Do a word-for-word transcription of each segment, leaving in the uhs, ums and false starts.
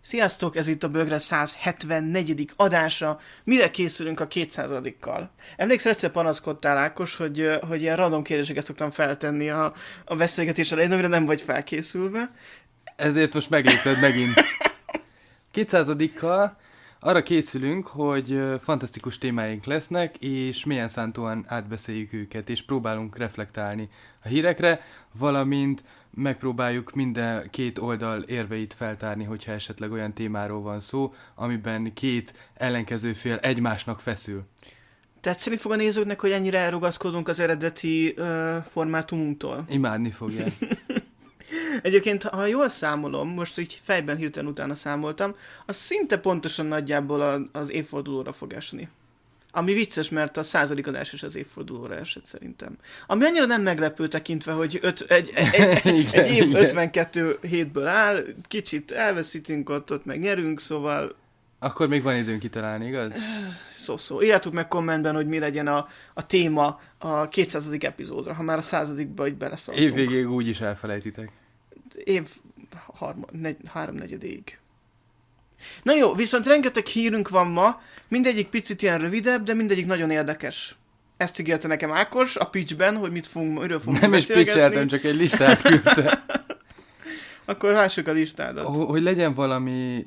Sziasztok, ez itt a Bögre száz hetvennégy. adása. Mire készülünk a kétszázadikkal? Emlékszel, egyszer panaszkodtál, Ákos, hogy, hogy ilyen random kérdéseket szoktam feltenni a, a beszélgetés elején, amire nem vagy felkészülve. Ezért most meglépted megint. kétszázadikkal arra készülünk, hogy fantasztikus témáink lesznek, és mélyen szántóan átbeszéljük őket, és próbálunk reflektálni a hírekre, valamint megpróbáljuk minden két oldal érveit feltárni, hogyha esetleg olyan témáról van szó, amiben két ellenkező fél egymásnak feszül. Tetszeni fog a nézőknek, hogy ennyire elrugaszkodunk az eredeti uh, formátumunktól? Imádni fogják. Egyébként, ha jól számolom, most így fejben hirtelen utána számoltam, az szinte pontosan nagyjából a, az évfordulóra fog esni. Ami vicces, mert a századik adás is az évfordulóra esett szerintem. Ami annyira nem meglepő tekintve, hogy öt, egy, egy, egy, igen, egy év igen. ötvenkettő hétből áll, kicsit elveszítünk ott, ott meg nyerünk, szóval... Akkor még van időnk kitalálni, igaz? Szó-szó. Írjátok meg kommentben, hogy mi legyen a, a téma a kétszázadik epizódra, ha már a századikba így beleszaladtunk. Év végéig úgyis elfelejtitek. Év harma, negy, háromnegyedéig. Na jó, viszont rengeteg hírünk van ma, mindegyik picit ilyen rövidebb, de mindegyik nagyon érdekes. Ezt ígérte nekem Ákos a pitchben, hogy mit fogunk, miről fogunk Nem is beszélgetni. pitcheltem, csak egy listát küldte. Akkor lássuk a listádat. Hogy legyen valami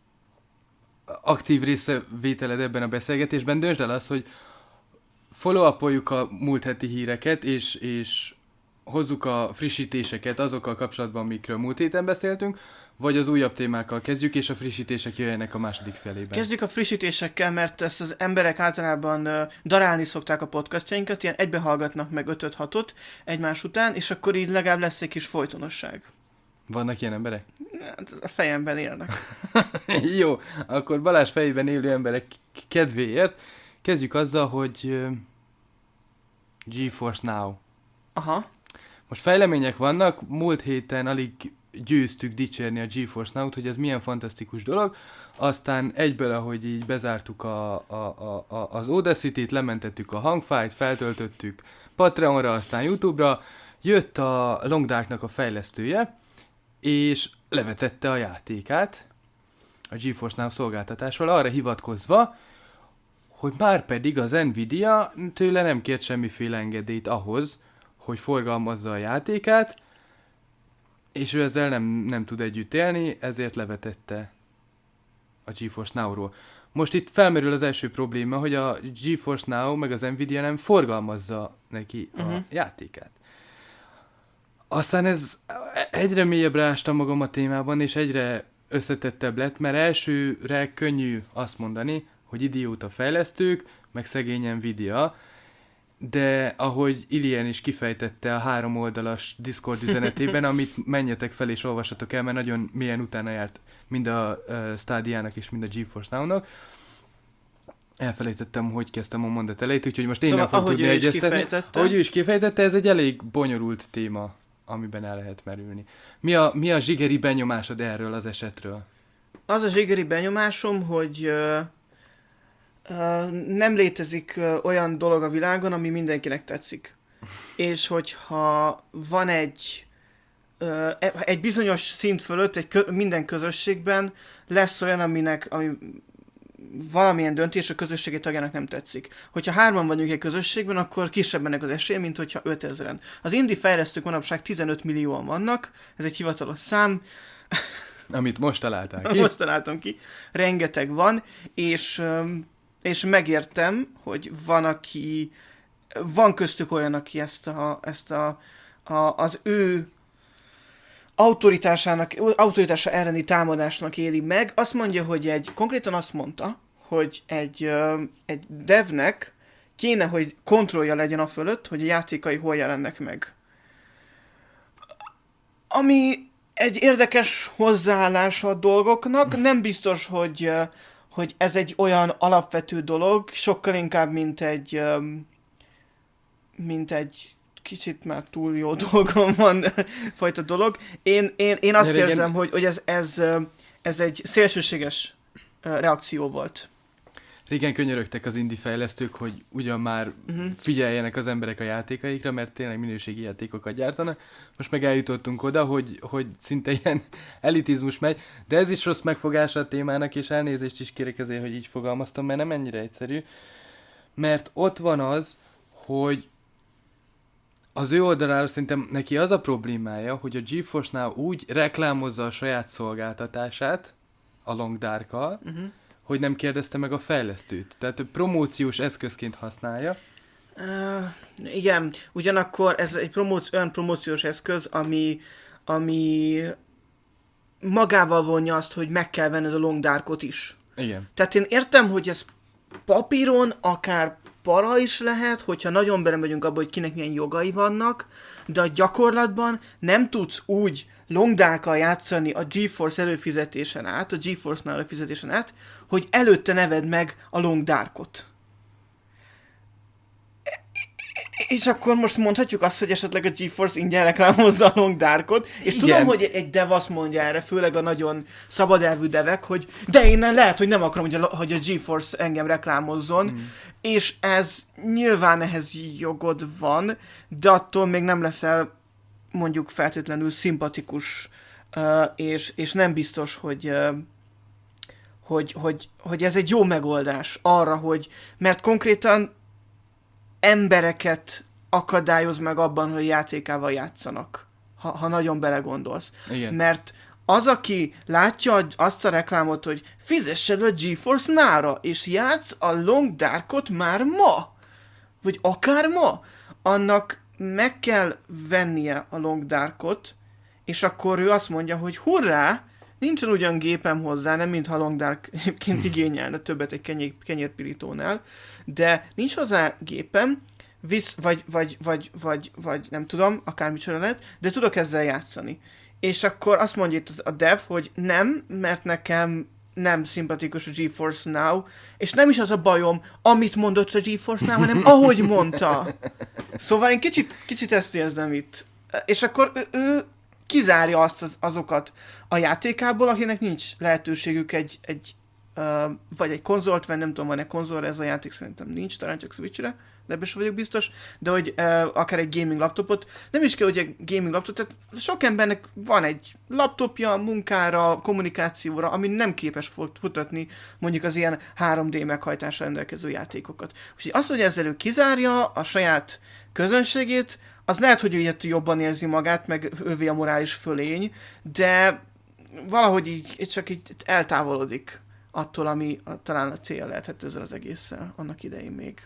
aktív részvételed ebben a beszélgetésben, döntsd el azt, hogy follow-upoljuk a múlt heti híreket, és, és hozzuk a frissítéseket azokkal kapcsolatban, amikről múlt héten beszéltünk, vagy az újabb témákkal kezdjük, és a frissítések jöjjenek a második felében. Kezdjük a frissítésekkel, mert ezt az emberek általában uh, darálni szokták a podcastjainkat, ilyen egybehallgatnak meg ötöt-hatot egymás után, és akkor így legalább lesz egy kis folytonosság. Vannak ilyen emberek? A fejemben élnek. Jó, akkor Balázs fejében élő emberek kedvéért kezdjük azzal, hogy uh, GeForce Now. Aha. Most fejlemények vannak, múlt héten alig győztük dicsérni a GeForce Now-t, hogy ez milyen fantasztikus dolog, aztán egyből, ahogy így bezártuk a, a, a, a, az Audacity-t, lementettük a hangfájt, feltöltöttük Patreonra, aztán YouTube-ra, jött a Long Darknak a fejlesztője, és levetette a játékát a GeForce Now szolgáltatásról, arra hivatkozva, hogy már pedig az Nvidia tőle nem kért semmiféle engedélyt ahhoz, hogy forgalmazza a játékát, és ő ezzel nem, nem tud együtt élni, ezért levetette a GeForce Now-ról. Most itt felmerül az első probléma, hogy a GeForce Now meg az Nvidia nem forgalmazza neki a uh-huh. játékát. Aztán ez egyre mélyebbre ástam magam a témában, és egyre összetettebb lett, mert elsőre könnyű azt mondani, hogy idióta fejlesztők, meg szegény Nvidia, de ahogy Ilien is kifejtette a három oldalas Discord üzenetében, amit menjetek fel és olvassatok el, mert nagyon mélyen utána járt mind a uh, Stadia-nak és mind a GeForce Now-nak. Elfelejtettem, hogy kezdtem a mondat elejét, úgyhogy most én szóval, nem fogok tudni egyeztetni. Ahogy ő is kifejtette, ez egy elég bonyolult téma, amiben el lehet merülni. Mi a, mi a zsigeri benyomásod erről az esetről? Az a zsigeri benyomásom, hogy... Uh... Uh, nem létezik uh, olyan dolog a világon, ami mindenkinek tetszik. És hogyha van egy uh, egy bizonyos szint fölött, egy kö- minden közösségben lesz olyan, aminek ami valamilyen döntés a közösségi tagjának nem tetszik. Hogyha hárman vagyunk egy közösségben, akkor kisebb ennek az esélye, mint hogyha ötezren. Az indie fejlesztők manapság tizenöt millióan vannak, ez egy hivatalos szám. Amit most találtál ki. Most találtam ki. Rengeteg van, és... Um, és megértem, hogy van, aki, van köztük olyan, aki ezt, a, ezt a, a, az ő autoritásának, autoritása elleni támadásnak éli meg. Azt mondja, hogy egy, konkrétan azt mondta, hogy egy, egy devnek kéne, hogy kontrollja legyen a fölött, hogy a játékai hol jelennek meg. Ami egy érdekes hozzáállása a dolgoknak, nem biztos, hogy... hogy ez egy olyan alapvető dolog, sokkal inkább, mint egy, um, mint egy kicsit már túl jó dolgom van fajta dolog. Én, én, én azt régen... érzem, hogy, hogy ez, ez, ez egy szélsőséges reakció volt. régen könyörögtek az indie fejlesztők, hogy ugyan már uh-huh. figyeljenek az emberek a játékaikra, mert tényleg minőségi játékokat gyártanak. Most meg eljutottunk oda, hogy, hogy szinte ilyen elitizmus megy, de ez is rossz megfogása a témának, és elnézést is kérek ezért, hogy így fogalmaztam, mert nem ennyire egyszerű. Mert ott van az, hogy az ő oldaláról szerintem neki az a problémája, hogy a GeForce Now úgy reklámozza a saját szolgáltatását a Long Dark-kal, uh-huh. hogy nem kérdezte meg a fejlesztőt. Tehát promóciós eszközként használja. Uh, igen, ugyanakkor ez egy promóci- olyan promóciós eszköz, ami, ami magával vonja azt, hogy meg kell venned a Long Darkot is. Igen. Tehát én értem, hogy ez papíron akár para is lehet, hogyha nagyon belemegyünk abba, hogy kinek milyen jogai vannak, de a gyakorlatban nem tudsz úgy Long Dark-kal játszani a GeForce előfizetésen át, a GeForce-nál előfizetésen át, hogy előtte neved meg a Long Darkot. És akkor most mondhatjuk azt, hogy esetleg a GeForce ingyen reklámozza a Long Darkot, és igen. Tudom, hogy egy dev azt mondja erre, főleg a nagyon szabadelvű devek, hogy de én lehet, hogy nem akarom, hogy a, hogy a GeForce engem reklámozzon, mm. és ez nyilván ehhez jogod van, de attól még nem leszel mondjuk feltétlenül szimpatikus, uh, és, és nem biztos, hogy, uh, hogy, hogy, hogy ez egy jó megoldás arra, hogy, mert konkrétan embereket akadályoz meg abban, hogy játékával játszanak, ha, ha nagyon belegondolsz. Igen. Mert az, aki látja azt a reklámot, hogy fizessed a GeForce Now-ra, és játsz a Long Darkot már ma, vagy akár ma, annak meg kell vennie a Long Darkot, és akkor ő azt mondja, hogy hurrá, nincsen ugyan gépem hozzá, nem mintha Long Dark egyébként igényelne többet egy kenyér, kenyérpirítónál, de nincs hozzá gépem, visz, vagy, vagy, vagy, vagy, vagy nem tudom, akármicsoda lehet, de tudok ezzel játszani. És akkor azt mondja itt a dev, hogy nem, mert nekem nem szimpatikus a GeForce Now, és nem is az a bajom, amit mondott a GeForce Now, hanem ahogy mondta. Szóval én kicsit, kicsit ezt érzem itt. És akkor ő, ő kizárja azt az, azokat a játékából, akinek nincs lehetőségük egy, egy uh, vagy egy konzolt venni, nem tudom, van-e konzolra ez a játék, szerintem nincs, talán csak Switchre, de ebben sem vagyok biztos, de hogy uh, akár egy gaming laptopot, nem is kell, hogy egy gaming laptop, tehát sok embernek van egy laptopja munkára, kommunikációra, ami nem képes futatni mondjuk az ilyen három dé meghajtásra rendelkező játékokat. Úgyhogy azt, hogy ezzel ő kizárja a saját közönségét, az lehet, hogy ő ilyet jobban érzi magát, meg ővé a morális fölény, de valahogy így csak így eltávolodik attól, ami a, talán a célja lehetett ezzel az egésszel annak idején még.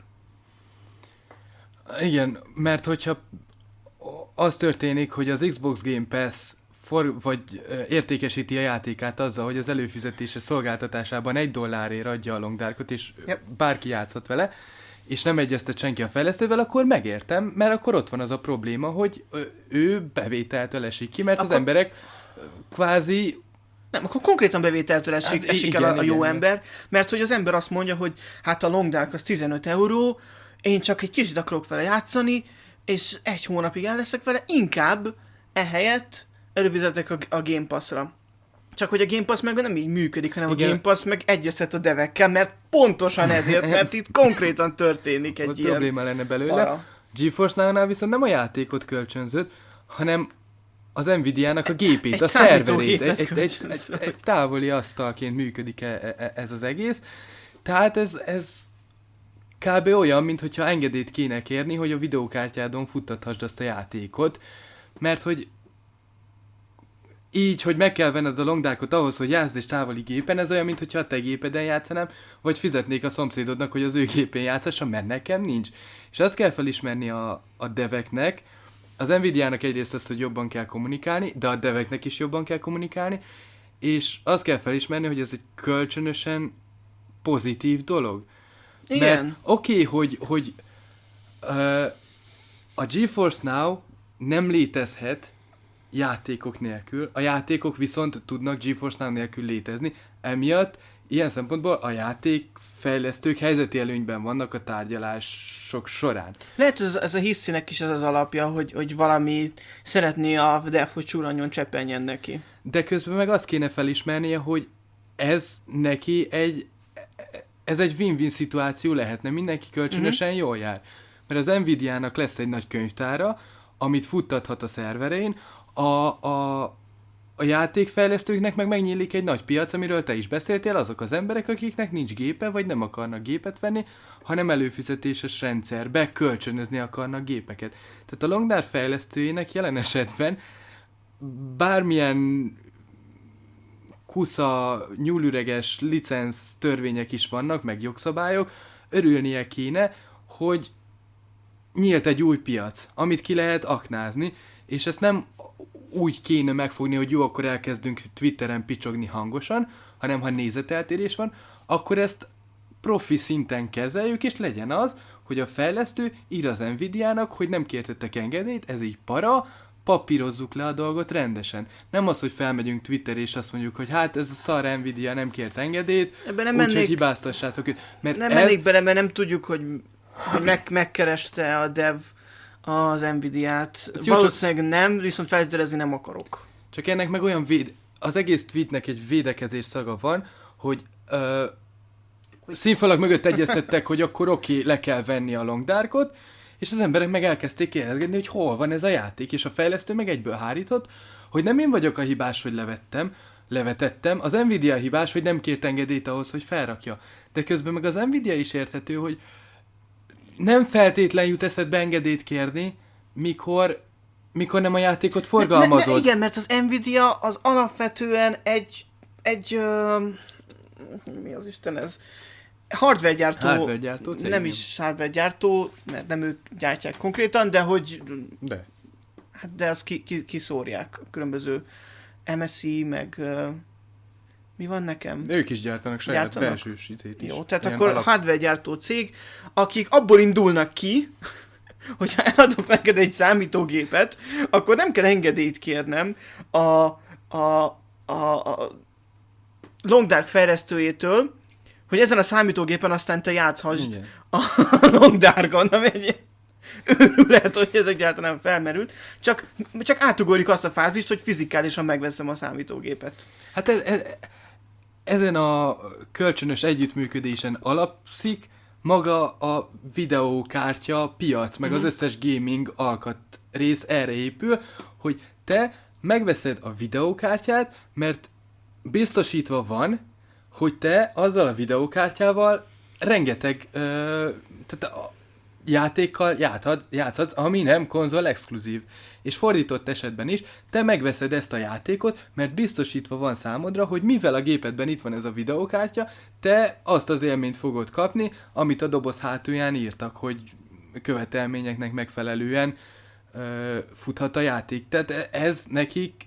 Igen, mert hogyha az történik, hogy az Xbox Game Pass for, vagy értékesíti a játékát azzal, hogy az előfizetése szolgáltatásában egy dollárért adja a Long Darkot, és yep. bárki játszhat vele, és nem egyeztet senki a fejlesztővel, akkor megértem, mert akkor ott van az a probléma, hogy ő bevételtől esik ki, mert akkor... az emberek kvázi... Nem, akkor konkrétan bevételtől esik, hát, esik igen, el a, a jó igen, ember, mert hogy az ember azt mondja, hogy hát a Long Dark az tizenöt euró, én csak egy kicsit akarok vele játszani, és egy hónapig el leszek vele, inkább ehelyett előfizetek a, a Game Pass-ra. Csak hogy a Game Pass meg nem így működik, hanem igen. A Game Pass meg egyeztet a devekkel, mert pontosan ezért, mert itt konkrétan történik egy ott ilyen probléma lenne belőle. GeForce Now-nál viszont nem a játékot kölcsönzött, hanem az Nvidia-nak a gépét, egy a szerverét. Egy, egy, egy, egy, egy távoli asztalként működik e, e, ez az egész. Tehát ez, ez kb. Olyan, mintha engedélyt kéne kérni, hogy a videókártyádon futtathasd azt a játékot, mert hogy így, hogy meg kell venned a Long Darkot ahhoz, hogy játszd és távoli gépen, ez olyan, mintha a te gépeden játszanám, vagy fizetnék a szomszédodnak, hogy az ő gépén játszassa, mert nekem nincs. És azt kell felismerni a, a deveknek, az Nvidia-nak egyrészt azt, hogy jobban kell kommunikálni, de a deveknek is jobban kell kommunikálni, és azt kell felismerni, hogy ez egy kölcsönösen pozitív dolog. Igen. Oké, okay, hogy, hogy uh, a GeForce Now nem létezhet játékok nélkül, a játékok viszont tudnak GeForce Now nélkül létezni, emiatt ilyen szempontból a játékfejlesztők helyzeti előnyben vannak a tárgyalások során. Lehet, ez, ez a hisztinek is az az alapja, hogy, hogy valami szeretné a dev, hogy csuranjon cseppenjen neki. De közben meg azt kéne felismernie, hogy ez neki egy ez egy win-win szituáció lehetne, mindenki kölcsönösen uh-huh. jól jár. Mert az Nvidia-nak lesz egy nagy könyvtára, amit futtathat a szerverén, a, a, a játékfejlesztőknek meg megnyílik egy nagy piac, amiről te is beszéltél, azok az emberek, akiknek nincs gépe, vagy nem akarnak gépet venni, hanem előfizetéses rendszerbe kölcsönözni akarnak gépeket. Tehát a Longdark fejlesztőjének jelen esetben bármilyen kusza, nyúlüreges licenc törvények is vannak, meg jogszabályok, örülnie kéne, hogy nyílt egy új piac, amit ki lehet aknázni, és ezt nem úgy kéne megfogni, hogy jó, akkor elkezdünk Twitteren picsogni hangosan, hanem ha nézeteltérés van, akkor ezt profi szinten kezeljük, és legyen az, hogy a fejlesztő ír az Nvidia-nak, hogy nem kértetek engedélyt, ez így para, papírozzuk le a dolgot rendesen. Nem az, hogy felmegyünk Twitter és azt mondjuk, hogy hát ez a szar Nvidia nem kért engedélyt, úgyhogy hibáztassátok őt. Mert nem ez... mennék bele, mert nem tudjuk, hogy, hogy meg, megkereste a dev az Nvidia-t. Jó, valószínűleg csak... nem, viszont feltételezni nem akarok. Csak ennek meg olyan véd... Az egész tweetnek egy védekezés szaga van, hogy ö... színfalak mögött egyeztettek, hogy akkor oké, okay, le kell venni a Longdarkot, és az emberek meg elkezdték kérdezni, hogy hol van ez a játék, és a fejlesztő meg egyből hárított, hogy nem én vagyok a hibás, hogy levettem, levetettem, az Nvidia hibás, hogy nem kért engedélyt ahhoz, hogy felrakja. De közben meg az Nvidia is érthető, hogy nem feltétlen jut eszedbe engedélyt kérni, mikor, mikor nem a játékot forgalmazod. Ne, ne, ne, igen, mert az Nvidia az alapvetően egy, egy uh, mi az Isten ez? Hardware gyártó, hardware gyártó nem is hardware gyártó, mert nem ők gyártják konkrétan, de hogy de, hát de azt ki, ki, kiszórják különböző em es i, meg uh, mi van nekem? Ők is gyártanak saját gyártanak. Belső sítét is. Jó, tehát ilyen akkor alap... hardware gyártó cég, akik abból indulnak ki, hogyha eladok neked egy számítógépet, akkor nem kell engedélyt kérnem a, a, a, a Longdark fejlesztőjétől, hogy ezen a számítógépen aztán te játszhassd igen. a Longdarkon, ami egy őrület, hogy ez egyáltalán felmerült. Csak, csak átugorjuk azt a fázist, hogy fizikálisan megveszem a számítógépet. Hát ez, ez, ezen a kölcsönös együttműködésen alapszik maga a videókártya piac, meg mm-hmm. az összes gaming alkatrész erre épül, hogy te megveszed a videókártyát, mert biztosítva van, hogy te azzal a videókártyával rengeteg ö, tehát a játékkal játszad, játszhatsz, ami nem konzol exkluzív. És fordított esetben is, te megveszed ezt a játékot, mert biztosítva van számodra, hogy mivel a gépedben itt van ez a videókártya, te azt az élményt fogod kapni, amit a doboz hátulján írtak, hogy követelményeknek megfelelően ö, futhat a játék. Tehát ez nekik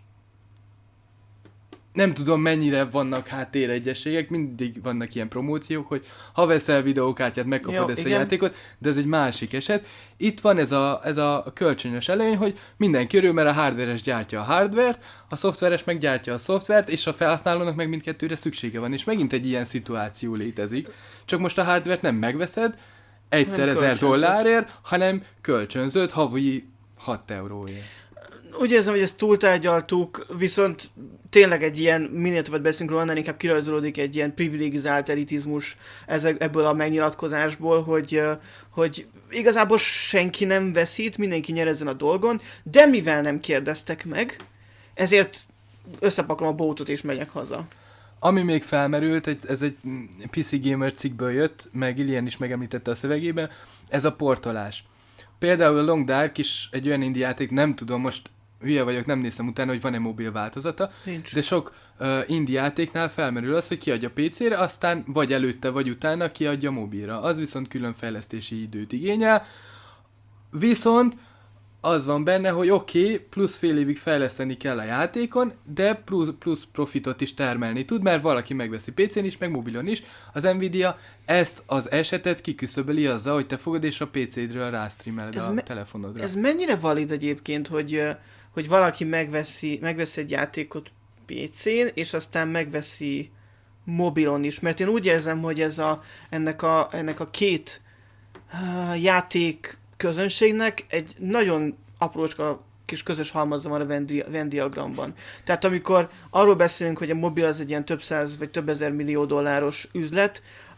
nem tudom, mennyire vannak háttéregyességek, mindig vannak ilyen promóciók, hogy ha veszel videókártyát, megkapod Jó, ezt igen. a játékot, de ez egy másik eset. Itt van ez a, ez a kölcsönös előny, hogy mindenki örül, mert a hardveres gyártja a hardvert, a szoftveres meg gyártja a szoftvert, és a felhasználónak meg mindkettőre szüksége van, és megint egy ilyen szituáció létezik. Csak most a hardvert nem megveszed egyszer ezer dollárért, hanem kölcsönzöd havi hat euróért. Úgy érzem, hogy ezt túltárgyaltuk, viszont tényleg egy ilyen, minél többet beszélünk róla, annál inkább kirajzolódik egy ilyen privilegizált elitizmus ezek, ebből a megnyilatkozásból, hogy, hogy igazából senki nem veszít, mindenki nyer ezen a dolgon, de mivel nem kérdeztek meg, ezért összepakolom a bótot és megyek haza. Ami még felmerült, ez egy pé cé Gamer cikkből jött, meg Ilian is megemlítette a szövegében, ez a portolás. Például a Longdark is egy olyan indie játék, nem tudom, most hülye vagyok, nem néztem utána, hogy van-e mobil változata, Nincs. De sok uh, indie játéknál felmerül az, hogy kiadja pé cére, aztán vagy előtte, vagy utána kiadja mobilra. Az viszont külön fejlesztési időt igényel. Viszont az van benne, hogy oké, okay, plusz fél évig fejleszteni kell a játékon, de plusz, plusz profitot is termelni tud, mert valaki megveszi pé cén is, meg mobilon is. Az Nvidia ezt az esetet kiküszöböli azzal, hogy te fogod és a pé cédről rástreameled a me- telefonodra. Ez mennyire valid egyébként, hogy, hogy valaki megveszi, megveszi egy játékot pé cén, és aztán megveszi mobilon is? Mert én úgy érzem, hogy ez a, ennek, a, ennek a két uh, játék közönségnek egy nagyon aprócska kis közös halmazza van a Venn diagramban. Tehát amikor arról beszélünk, hogy a mobil az egy ilyen több száz vagy több ezer millió dolláros üzlet,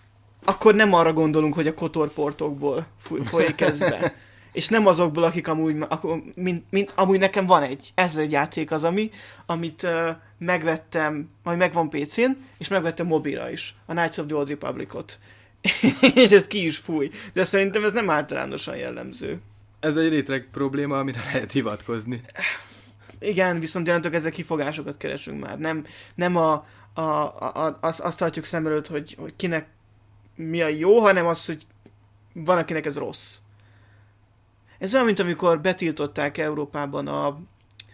akkor nem arra gondolunk, hogy a kotorportokból folyik ez be. És nem azokból, akik amúgy, akkor, mint, mint, amúgy nekem van egy, ez egy játék az, ami, amit uh, megvettem, majd megvan pé cén, és megvettem mobilra is, a Knights of the Old Republicot. És ez ki is fúj. De szerintem ez nem általánosan jellemző. Ez egy réteg probléma, amire lehet hivatkozni. Igen, viszont jelentően ezzel kifogásokat keresünk már. Nem, nem a, a, a, a, azt, azt tartjuk szem előtt, hogy, hogy kinek mi a jó, hanem az, hogy van, akinek ez rossz. Ez olyan, mint amikor betiltották Európában a, a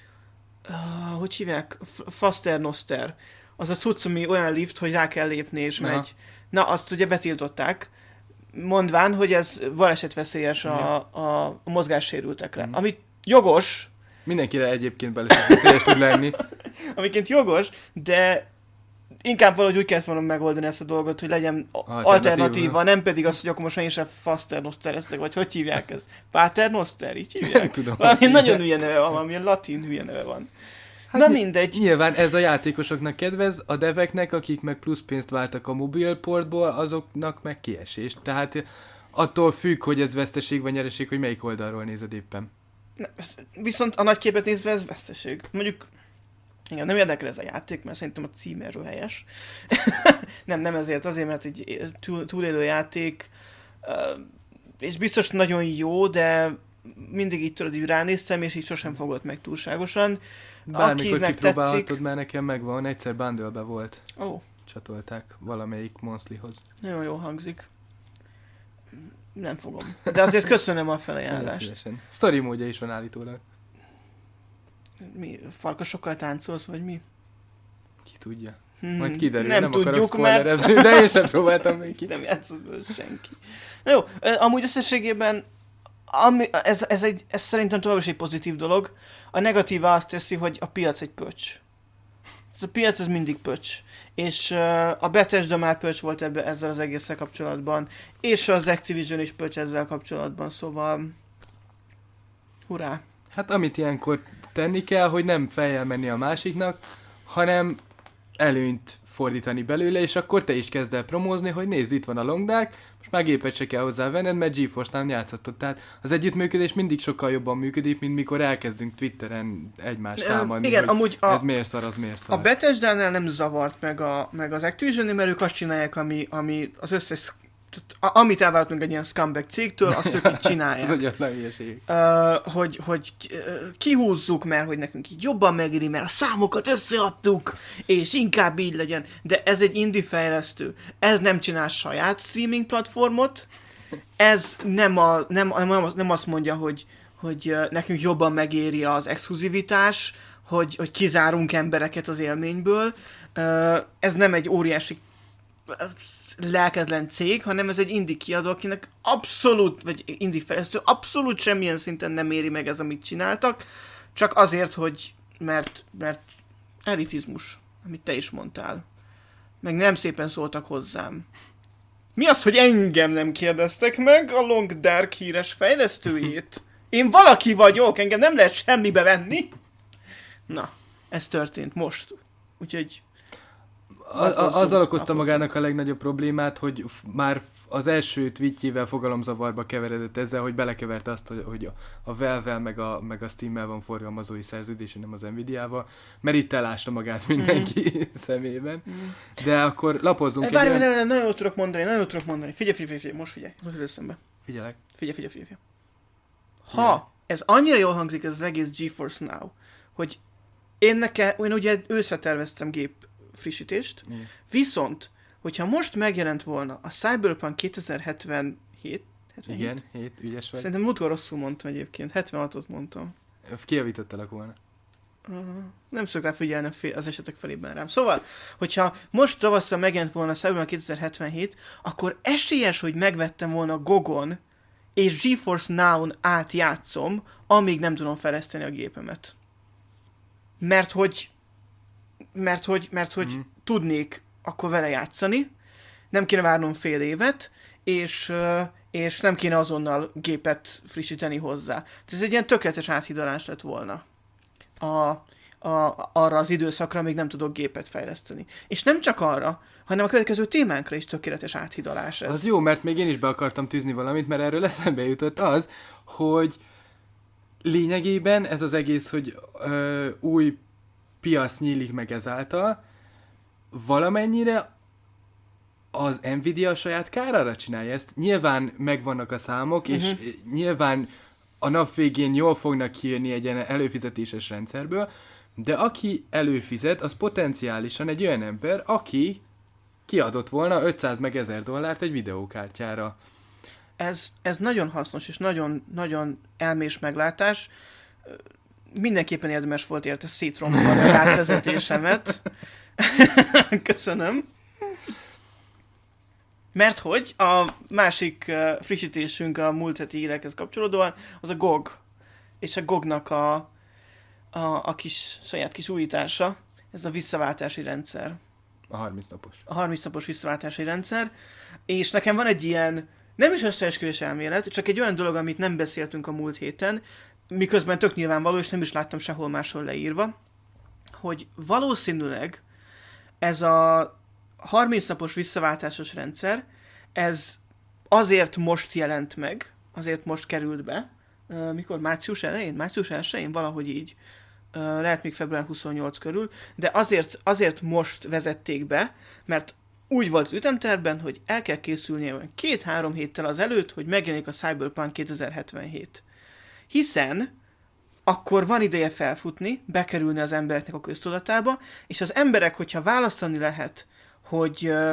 hogy hívják? Faster Noster. Az a cucc, ami olyan lift, hogy rá kell lépni és Aha. megy. Na, azt ugye betiltották, mondván, hogy ez balesetveszélyes a, a, a mozgássérültekre. Mm. Ami jogos. Mindenkire egyébként balesetveszélyes tud lenni. Amiként jogos, de inkább valahogy úgy kellett volna megoldani ezt a dolgot, hogy legyen alternatíva, alternatíva nem pedig az, hogy akkor most én sem Fasternostereztek, vagy hogy hívják ezt? Paternoster, így hívják? Nem tudom. Valami nagyon hülye neve van, valamilyen latin hülye neve van. Hát na mindegy. Nyilván ez a játékosoknak kedvez, a deveknek, akik meg plusz pénzt vártak a mobilportból, azoknak meg kiesés. Tehát attól függ, hogy ez veszteség vagy nyereség, hogy melyik oldalról nézed éppen. Na, viszont a nagy képet nézve ez veszteség. Mondjuk, igen, nem érdekel ez a játék, mert szerintem a cím erről helyes. nem, nem ezért, azért, mert egy túl, túlélő játék, és biztos nagyon jó, de mindig így tudod, így ránéztem, és így sosem fogott meg túlságosan. Bármikor kipróbálhatod, mert nekem megvan, egyszer bundle-be volt. Ó. Oh. Csatolták valamelyik monthlyhoz. Nagyon jól hangzik. Nem fogom. De azért köszönöm a felajánlást. Story módja is van állítólag. Mi? Farkasokkal táncolsz, vagy mi? Ki tudja. Hmm, Majd kiderül, nem, nem tudjuk, akarok spoilerezni, mert... de én sem próbáltam még ki. Nem játszol senki. Na jó, amúgy összességében ami, ez, ez, egy, ez szerintem tovább is egy pozitív dolog. A negatíva azt teszi, hogy a piac egy pöcs. A piac ez mindig pöcs. És uh, a Bethesda már pöcs volt ebbe, ezzel az egésszel kapcsolatban. És az Activision is pöcs ezzel kapcsolatban, szóval hurrá. Hát amit ilyenkor tenni kell, hogy nem fejjel menni a másiknak, hanem előnyt fordítani belőle, és akkor te is kezd el promózni, hogy nézd, itt van a Long Dark, most már gépet se kell hozzá venned, mert GeForce-nál játszhatod. Tehát az együttműködés mindig sokkal jobban működik, mint mikor elkezdünk Twitteren egymást támadni, igen, hogy amúgy a, ez miért szar, az miért szar. A Bethesda-nál nem zavart meg, a, meg az Activision-nél, mert ők azt csinálják, ami, ami az összes, amit elvártunk egy ilyen scumbag cégtől, azt ők így csinálják. Ez egyetlen hülyeség. Uh, hogy, hogy kihúzzuk, mert hogy nekünk így jobban megéri, mert a számokat összeadtuk, és inkább így legyen. De ez egy indie fejlesztő. Ez nem csinál saját streaming platformot, ez nem, a, nem, nem, nem azt mondja, hogy, hogy nekünk jobban megéri az exkluzivitás, hogy, hogy kizárunk embereket az élményből. Uh, ez nem egy óriási lelketlen cég, hanem ez egy indie kiadó, akinek abszolút, vagy indie fejlesztő, abszolút semmilyen szinten nem éri meg ez, amit csináltak, csak azért, hogy, mert, mert elitizmus, amit te is mondtál. Meg nem szépen szóltak hozzám. Mi az, hogy engem nem kérdeztek meg a Long Dark híres fejlesztőjét? Én valaki vagyok, engem nem lehet semmibe venni. Na, ez történt most. Úgyhogy A, a, azzal okozta magának a legnagyobb problémát, hogy már az első tweetjével fogalomzavarba keveredett ezzel, hogy belekeverte azt, hogy, hogy a, a Valve-vel meg a, meg a Steam-mel van forgalmazói szerződése, nem az Nvidia-val, mert itt elásta magát mindenki mm. szemében. Mm. De akkor lapozzunk. Várj, várj, várj, nagyon jól tudok mondani, nagyon jól tudok mondani. Figyelj, figyelj, figyelj, most figyelj, most jut eszembe. Figyelek. Figyelj, figyelj, figyelj. Ha figyelj. Ez annyira jól hangzik, ez az egész GeForce Now, hogy én nekem, én ugye őszre terveztem gép frissítést, mm. viszont, hogyha most megjelent volna a Cyberpunk kétezer-hetvenhét, hetvenhét? Igen, hét, ügyes vagy. Szerintem múltkor rosszul mondtam egyébként, hetvenhatot mondtam. Kijavítottalak volna. Uh, nem szoktál figyelni az esetek felében rám. Szóval, hogyha most tavasszal megjelent volna a Cyberpunk kétezer-hetvenhét, akkor esélyes, hogy megvettem volna Gogon, és GeForce Now-n átjátszom, amíg nem tudom fejleszteni a gépemet. Mert hogy mert hogy, mert hogy mm. tudnék akkor vele játszani, nem kéne várnom fél évet, és, és nem kéne azonnal gépet frissíteni hozzá. Ez egy ilyen tökéletes áthidalás lett volna. A, a, arra az időszakra, még nem tudok gépet fejleszteni. És nem csak arra, hanem a következő témánkra is tökéletes áthidalás ez. Az jó, mert még én is be akartam tűzni valamit, mert erről eszembe jutott az, hogy lényegében ez az egész, hogy ö, új piac nyílik meg ezáltal, valamennyire az Nvidia a saját kárára csinálja ezt. Nyilván megvannak a számok, uh-huh. és nyilván a nap végén jól fognak kijönni egy ilyen előfizetéses rendszerből, de aki előfizet, az potenciálisan egy olyan ember, aki kiadott volna ötszáz meg ezer dollárt egy videókártyára. Ez, ez nagyon hasznos, és nagyon, nagyon elmés meglátás. Mindenképpen érdemes volt érte szétrombolni az átvezetésemet. Köszönöm. Mert hogy a másik uh, frissítésünk a múlt heti hírekhez kapcsolódóan, az a gé o gé. És a gé o gé-nak a, a, a kis, saját kis újítása, ez a visszaváltási rendszer. A harminc napos. A harminc napos visszaváltási rendszer. És nekem van egy ilyen, nem is összeesküvés elmélet, csak egy olyan dolog, amit nem beszéltünk a múlt héten, miközben tök nyilvánvaló, és nem is láttam sehol máshol leírva, hogy valószínűleg ez a harminc napos visszaváltásos rendszer, ez azért most jelent meg, azért most került be, uh, mikor március elején, március elsején, valahogy így, uh, lehet még február huszonnyolc körül, de azért, azért most vezették be, mert úgy volt az ütemtervben, hogy el kell készülnie olyan két-három héttel az előtt, hogy megjelenik a Cyberpunk kétezer-hetvenhét. Hiszen akkor van ideje felfutni, bekerülni az embereknek a köztudatába, és az emberek, hogyha választani lehet, hogy uh,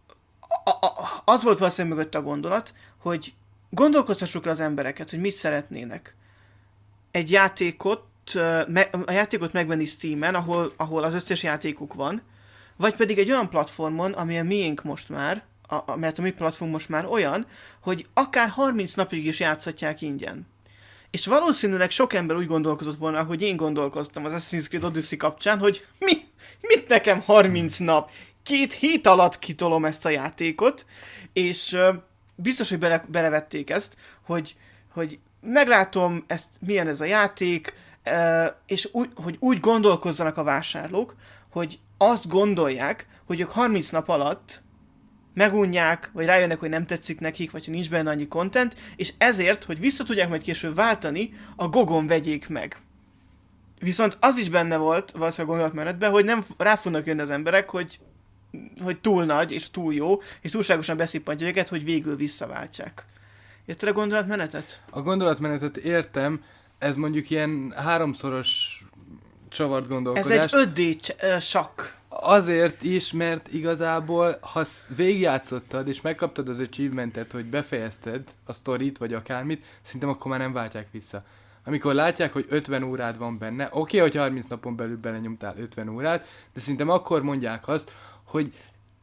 a, a, az volt valószínűleg mögött a gondolat, hogy gondolkoztassuk le az embereket, hogy mit szeretnének. Egy játékot, uh, me, a játékot megvenni Steamen, ahol, ahol az összes játékuk van, vagy pedig egy olyan platformon, ami a miénk most már, a, a, mert a mi platform most már olyan, hogy akár harminc napig is játszhatják ingyen. És valószínűleg sok ember úgy gondolkozott volna, hogy én gondolkoztam az Assassin's Creed Odyssey kapcsán, hogy mi, mit nekem harminc nap? Két hét alatt kitolom ezt a játékot, és uh, biztos, hogy bele, belevették ezt, hogy, hogy meglátom, ezt, milyen ez a játék, uh, és úgy, hogy úgy gondolkozzanak a vásárlók, hogy azt gondolják, hogy ők harminc nap alatt megunják, vagy rájönnek, hogy nem tetszik nekik, vagy hogy nincs benne annyi content, és ezért, hogy vissza tudják majd később váltani, a gogon vegyék meg. Viszont az is benne volt, valószínűleg a gondolatmenetben, hogy nem rá fognak jönni az emberek, hogy, hogy túl nagy, és túl jó, és túlságosan beszippantja őket, hogy végül visszaváltsák. Érted a gondolatmenetet? A gondolatmenetet értem, ez mondjuk ilyen háromszoros csavart gondolkodás. Ez egy öt dé cs- sakk. Azért is, mert igazából, ha végigjátszottad, és megkaptad az achievementet, hogy befejezted a sztorit, vagy akármit, szerintem akkor már nem váltják vissza. Amikor látják, hogy ötven órád van benne, oké, okay, hogy harminc napon belül belenyomtál ötven órát, de szerintem akkor mondják azt, hogy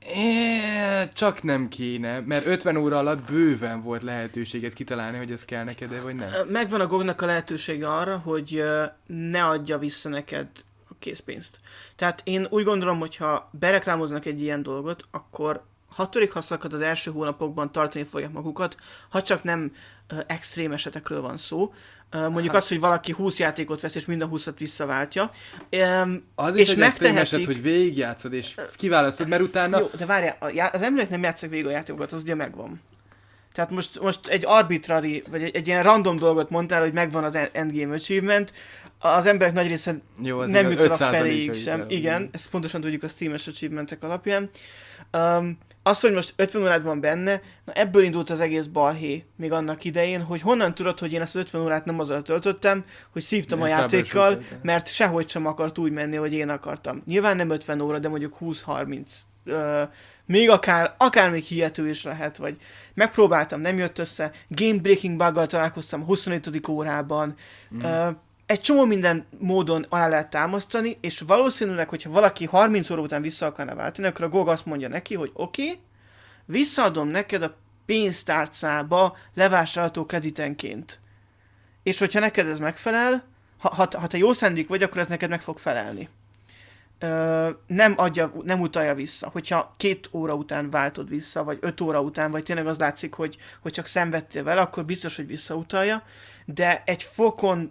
é, csak nem kéne, mert ötven óra alatt bőven volt lehetőséget kitalálni, hogy ez kell neked, vagy nem. Megvan a gognak a lehetősége arra, hogy ne adja vissza neked a készpénzt. Tehát én úgy gondolom, hogy ha bereklámoznak egy ilyen dolgot, akkor ha törik hasznakat az első hónapokban tartani fogják magukat, ha csak nem uh, extrém esetekről van szó. Uh, mondjuk hát. Az, hogy valaki húsz játékot vesz, és minden húszat visszaváltja. Um, az és is egy extrém megtehetik... eset, hogy végigjátszod, és kiválasztod, mert utána... Jó, de várjál, az emberek nem játszik végig a játékokat, az ugye megvan. Tehát most, most egy arbitrary, vagy egy, egy ilyen random dolgot mondtál, hogy megvan az endgame achievement, az emberek nagy része Jó, nem jut el a feléig sem. El. Igen, ezt pontosan tudjuk a Steam-es achievementek alapján. Um, az, hogy most ötven órád van benne, na ebből indult az egész balhé még annak idején, hogy honnan tudod, hogy én ezt ötven órát nem azzal töltöttem, hogy szívtam a játékkal, mert sehogy sem akart úgy menni, hogy én akartam. Nyilván nem ötven óra, de mondjuk húsz-harminc. Uh, még akár, akár még hihető is lehet, vagy megpróbáltam, nem jött össze, game breaking buggal találkoztam a huszonötödik órában, mm. uh, egy csomó minden módon alá lehet támasztani, és valószínűleg, hogyha valaki harminc óra után vissza akarna váltani, akkor a gé o gé azt mondja neki, hogy oké, okay, visszaadom neked a pénztárcába levásárolható kreditenként. És hogyha neked ez megfelel, ha, ha, ha te jó szándék vagy, akkor ez neked meg fog felelni. Ö, nem adja, nem utalja vissza. Hogyha két óra után váltod vissza, vagy öt óra után, vagy tényleg az látszik, hogy, hogy csak szenvedtél vele, akkor biztos, hogy visszautalja, de egy fokon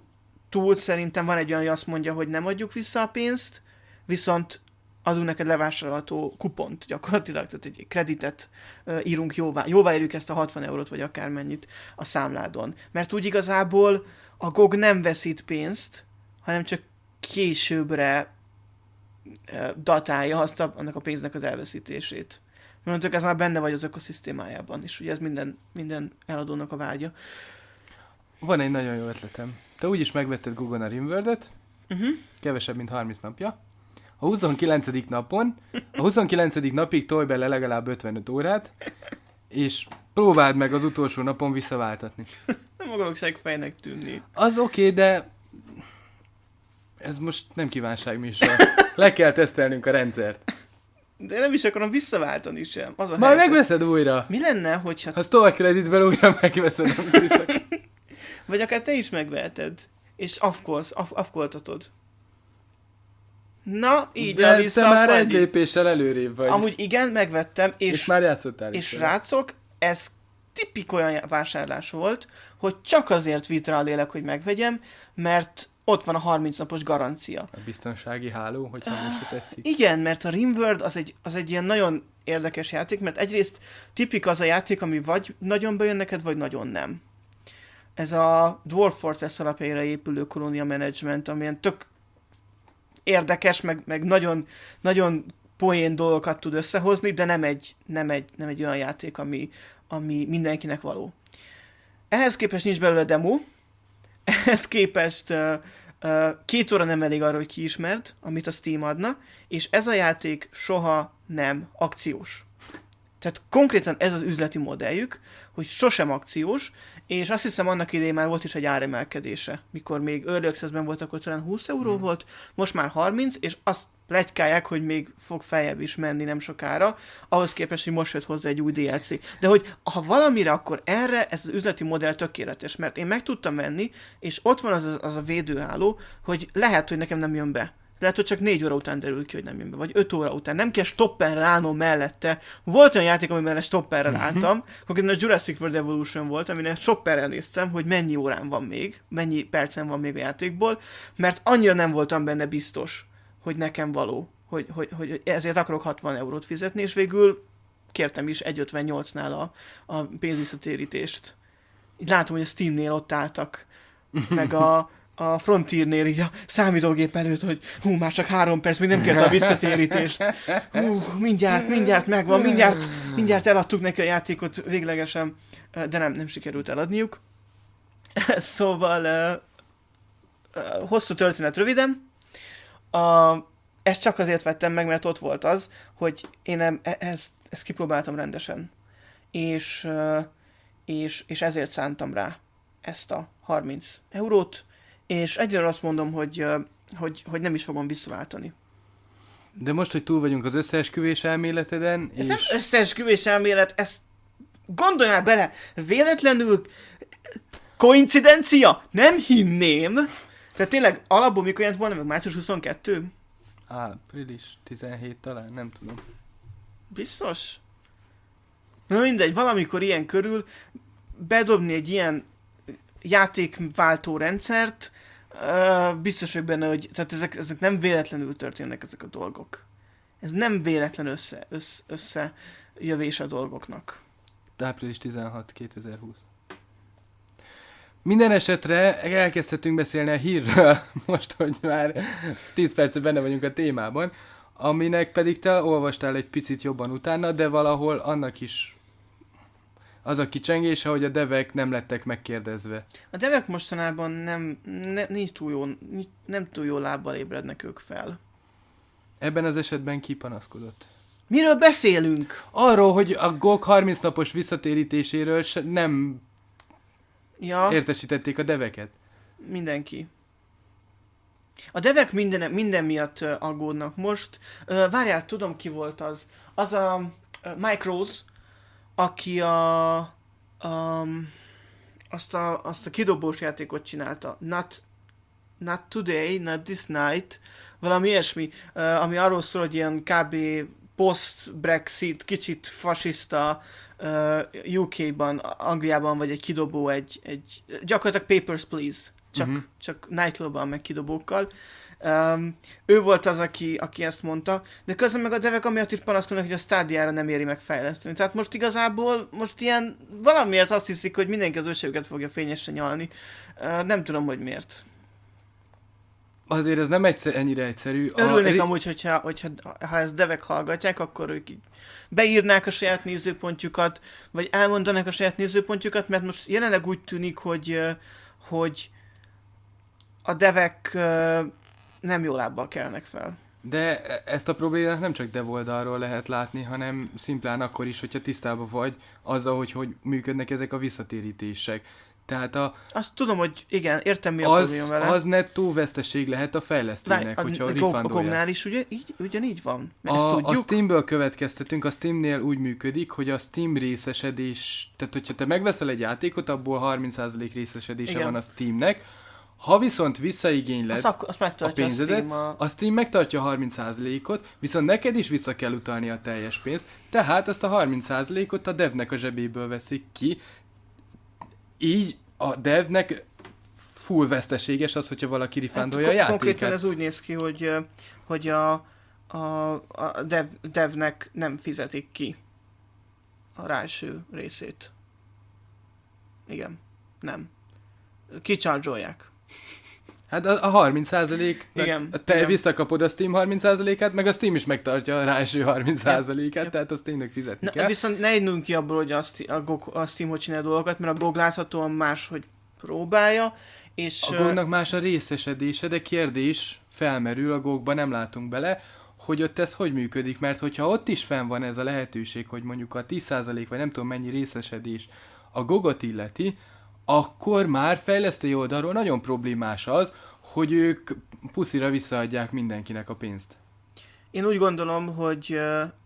túl szerintem van egy olyan, hogy azt mondja, hogy nem adjuk vissza a pénzt, viszont adunk neked levásárolható kupont gyakorlatilag, tehát egy kreditet uh, írunk jóvá, jóvá érjük ezt a hatvan eurót, vagy akármennyit a számládon. Mert úgy igazából a gé o gé nem veszít pénzt, hanem csak későbbre uh, datálja azt a, annak a pénznek az elveszítését. Mondjuk ez már benne vagy az ökoszisztémájában, és ugye ez minden, minden eladónak a vágya. Van egy nagyon jó ötletem. Te úgyis megvetted Google a Rimworld-et, Uh-huh. kevesebb, mint harminc napja. A huszonkilencedik napon, a huszonkilencedik napig tolj bele legalább ötvenöt órát, és próbáld meg az utolsó napon visszaváltatni. Nem akarok segfejnek tűnni. Az oké, okay, de ez most nem kívánságműsor. Le kell tesztelnünk a rendszert. De nem is akarom visszaváltani sem. Az a Majd helyzet. megveszed újra. Mi lenne, hogyha... Ha store creditből újra megveszed, amit vissza... Vagy akár te is megveheted, és afkolsz, af- afkoltatod. Na, így De a te vissza. már vagy- egy lépéssel előrébb vagy. Amúgy igen, megvettem, és, és már játszottál és is. rácok, ez tipik olyan vásárlás volt, hogy csak azért vitt rá a lélek, hogy megvegyem, mert ott van a harminc napos garancia. A biztonsági háló, hogyha most se tetszik. Igen, mert a Rimworld az egy, az egy ilyen nagyon érdekes játék, mert egyrészt tipik az a játék, ami vagy nagyon bejön neked, vagy nagyon nem. Ez a Dwarf Fortress alapjaira épülő kolónia management, amilyen tök érdekes, meg, meg nagyon, nagyon poén dolgokat tud összehozni, de nem egy, nem egy, nem egy olyan játék, ami, ami mindenkinek való. Ehhez képest nincs belőle demo, ehhez képest uh, uh, két óra nem elég arra, hogy kiismerd, amit a Steam adna, és ez a játék soha nem akciós. Tehát konkrétan ez az üzleti modelljük, hogy sosem akciós, és azt hiszem annak idején már volt is egy áremelkedése. Mikor még Early Access-ben volt, akkor talán húsz euró hmm. volt, most már harminc, és azt pletykálják, hogy még fog feljebb is menni nem sokára, ahhoz képest, hogy most jött hozzá egy új dé el cé. De hogy ha valamire, akkor erre ez az üzleti modell tökéletes, mert én meg tudtam venni, és ott van az a, az a védőháló, hogy lehet, hogy nekem nem jön be. Lehet, hogy csak négy óra után derül ki, hogy nem jön be, vagy öt óra után. Nem kell stopperre állnom mellette. Volt olyan játék, amiben stopperre álltam, konkrétan a Jurassic World Evolution volt, aminek stopperrel néztem, hogy mennyi órán van még, mennyi percen van még a játékból, mert annyira nem voltam benne biztos, hogy nekem való, hogy, hogy, hogy ezért akarok hatvan eurót fizetni, és végül kértem is egy ötvennyolcnál a, a pénzvisszatérítést. Így látom, hogy a Steamnél ott álltak, meg a a Frontiernél így a számítógép előtt, hogy hú, már csak három perc, még nem kérte a visszatérítést. Hú, mindjárt, mindjárt megvan, mindjárt, mindjárt eladtuk neki a játékot véglegesen, de nem, nem sikerült eladniuk. Szóval uh, hosszú történet röviden. Uh, ezt csak azért vettem meg, mert ott volt az, hogy én nem, ezt, ezt kipróbáltam rendesen. És, uh, és, és ezért szántam rá ezt a harminc eurót, és egyre azt mondom, hogy, hogy, hogy nem is fogom visszaváltani. De most, hogy túl vagyunk az összeesküvés elméleteden, Ez és... nem összeesküvés elmélet, ezt gondoljál bele, véletlenül koincidencia? Nem hinném. Tehát tényleg alapból mikor jelent volna meg? március huszonkettő? Április tizenhét talán, nem tudom. Biztos? Na mindegy, valamikor ilyen körül bedobni egy ilyen játékváltó rendszert, uh, biztos vagyok benne, hogy tehát ezek, ezek nem véletlenül történnek ezek a dolgok. Ez nem véletlen össze, össze, összejövés a dolgoknak. április tizenhatodika kétezer-húsz. Minden esetre elkezdhetünk beszélni a hírről, most, hogy már tíz percet benne vagyunk a témában, aminek pedig te olvastál egy picit jobban utána, de valahol annak is az a kicsengése, hogy a devek nem lettek megkérdezve. A devek mostanában nem, ne, nincs túl jó, nem túl jó lábbal ébrednek ők fel. Ebben az esetben ki panaszkodott? Miről beszélünk? Arról, hogy a gé o gé harminc napos visszatérítéséről se nem ja, értesítették a deveket. Mindenki. A devek minden, minden miatt uh, aggódnak most. Uh, várjál, tudom ki volt az. Az a uh, Mike Rose, aki a, um, azt, a, azt a kidobós játékot csinálta. Not, not Today, Not This Night, valami ilyesmi, uh, ami arról szól, hogy ilyen kb. Post-Brexit, kicsit fasiszta uh, U K-ban, Angliában, vagy egy kidobó, egy, egy gyakorlatilag Papers, Please csak, uh-huh. csak nightclubban, meg kidobókkal. Um, ő volt az, aki, aki ezt mondta, de közben meg a devek amiatt is panaszkodnak, hogy a Stadia-ra nem éri meg fejleszteni. Tehát most igazából most ilyen valamiért azt hiszik, hogy mindenki az őségüket fogja fényesen nyalni. Uh, nem tudom, hogy miért. Azért ez nem egyszer, ennyire egyszerű. Örülnék a... amúgy, hogyha, hogyha ha ezt devek hallgatják, akkor ők így beírnák a saját nézőpontjukat, vagy elmondanák a saját nézőpontjukat, mert most jelenleg úgy tűnik, hogy, hogy a devek nem jó lábbal kelnek fel. De ezt a problémát nem csak dev oldalról lehet látni, hanem szimplán akkor is, hogyha tisztában vagy azzal, hogy hogy működnek ezek a visszatérítések. Tehát a... Azt tudom, hogy igen, értem mi a az, probléma vele. Az nettó veszteség lehet a fejlesztőnek, Várj, hogyha a, a refundolja. A GOG-nál is ugye, így, ugyanígy van. A, ezt tudjuk. A Steamből következtetünk, a Steamnél úgy működik, hogy a Steam részesedés, tehát hogyha te megveszel egy játékot, abból harminc százalék részesedése igen. van a Steamnek. Ha viszont visszaigényled azt, azt a pénzedet, a Steam, a... a Steam megtartja a harminc százalékot, viszont neked is vissza kell utalni a teljes pénzt, tehát azt a harminc százalékot a devnek a zsebéből veszik ki. Így a devnek full veszteséges az, hogyha valaki refundolja hát, a játékát. Konkrétan ez úgy néz ki, hogy, hogy a, a, a dev, devnek nem fizetik ki a ráeső részét. Igen, nem. Kicsardzsolják. Hát a, a harminc százalék, igen, te igen. visszakapod a Steam harminc százalékát, meg a Steam is megtartja a ráeső harminc százalékát, ja. tehát a Steamnek fizetni Na, kell. Viszont ne innünk ki abból, hogy a, a, GOG, a Steam hogy csinál dolgokat, mert a GOG láthatóan máshogy próbálja, és... A GOG-nak más a részesedése, de kérdés felmerül, a GOG-ba nem látunk bele, hogy ott ez hogy működik, mert hogyha ott is fenn van ez a lehetőség, hogy mondjuk a tíz százalék vagy nem tudom mennyi részesedés a GOG-ot illeti, akkor már fejlesztői oldalról nagyon problémás az, hogy ők puszira visszaadják mindenkinek a pénzt. Én úgy gondolom, hogy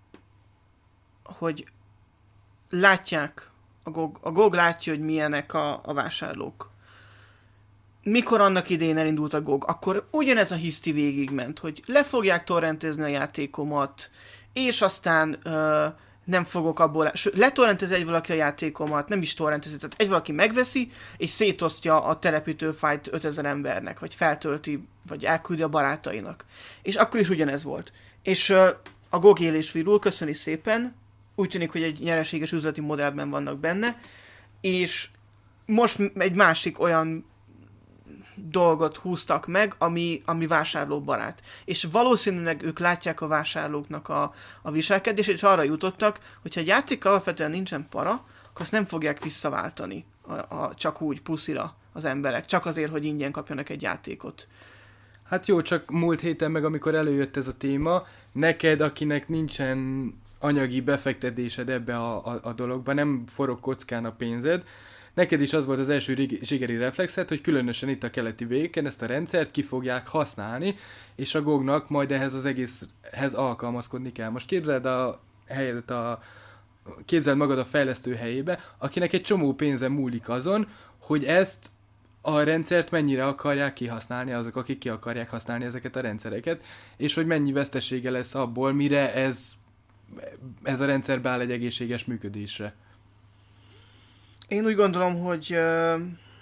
hogy látják, a GOG, a GOG látja, hogy milyenek a, a vásárlók. Mikor annak idején elindult a GOG, akkor ugyanez a hiszti végigment, hogy le fogják torrentezni a játékomat, és aztán uh, nem fogok abból... Letorrentez egy valaki a játékomat, nem is torrentezi, tehát egy valaki megveszi, és szétosztja a telepítőfájt ötezer embernek, vagy feltölti, vagy elküldi a barátainak. És akkor is ugyanez volt. És uh, a GOG élés virul, köszöni szépen, úgy tűnik, hogy egy nyereséges üzleti modellben vannak benne, és most egy másik olyan dolgot húztak meg, ami, ami vásárlóbarát. És valószínűleg ők látják a vásárlóknak a, a viselkedését, és arra jutottak, hogyha egy játék alapvetően nincsen para, akkor azt nem fogják visszaváltani a, a, csak úgy puszira az emberek, csak azért, hogy ingyen kapjanak egy játékot. Hát jó, csak múlt héten meg, amikor előjött ez a téma, neked, akinek nincsen anyagi befektetésed ebbe a, a, a dologba, nem forog kockán a pénzed, neked is az volt az első zsigeri reflexed, hogy különösen itt a keleti végeken ezt a rendszert ki fogják használni, és a GOG-nak majd ehhez az egészhez alkalmazkodni kell. Most képzeld a helyedet a képzeld magad a fejlesztő helyébe, akinek egy csomó pénze múlik azon, hogy ezt a rendszert mennyire akarják kihasználni azok, akik ki akarják használni ezeket a rendszereket, és hogy mennyi vesztesége lesz abból, mire ez, ez a rendszer beáll egy egészséges működésre. Én úgy gondolom, hogy uh,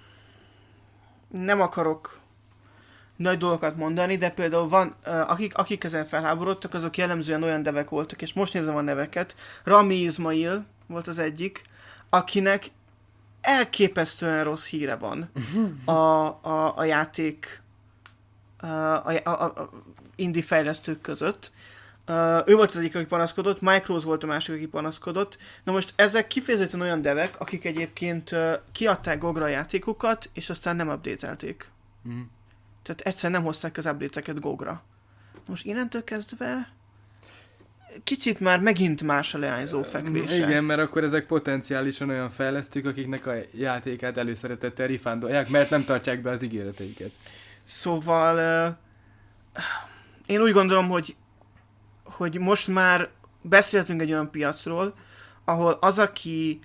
nem akarok nagy dolgokat mondani, de például van, uh, akik, akik ezen felháborodtak, azok jellemzően olyan devek voltak, és most nézem a neveket. Rami Ismail volt az egyik, akinek elképesztően rossz híre van a, a, a játék a, a, a, a indie fejlesztők között. Uh, ő volt az egyik, aki panaszkodott, Mike Rose volt a másik, aki panaszkodott. Na most ezek kifejezetten olyan devek, akik egyébként uh, kiadták GOG-ra a játékokat, és aztán nem update-elték. Mm. Tehát egyszer nem hozták az update-eket GOG-ra. Most innentől kezdve kicsit már megint más a leányzó fekvése. Igen, mert akkor ezek potenciálisan olyan fejlesztők, akiknek a játékát előszeretettel refundolják, mert nem tartják be az ígéreteiket. Szóval uh, én úgy gondolom, hogy hogy most már beszélhetünk egy olyan piacról, ahol az, aki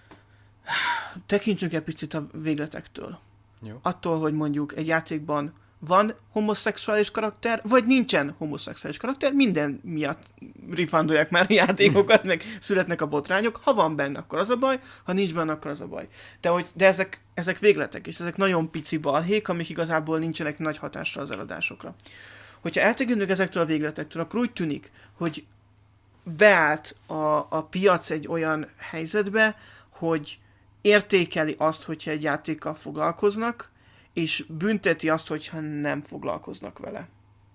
tekintsünk egy picit a végletektől. Jó. Attól, hogy mondjuk egy játékban van homoszexuális karakter, vagy nincsen homoszexuális karakter, minden miatt refundolják már a játékokat, meg születnek a botrányok. Ha van benne, akkor az a baj, ha nincs benne, akkor az a baj. De, hogy, de ezek, ezek végletek, és ezek nagyon pici balhék, amik igazából nincsenek nagy hatással az eladásokra. Hogyha eltekintünk ezektől a végletektől, akkor úgy tűnik, hogy beállt a, a piac egy olyan helyzetbe, hogy értékeli azt, hogyha egy játékkal foglalkoznak, és bünteti azt, hogyha nem foglalkoznak vele.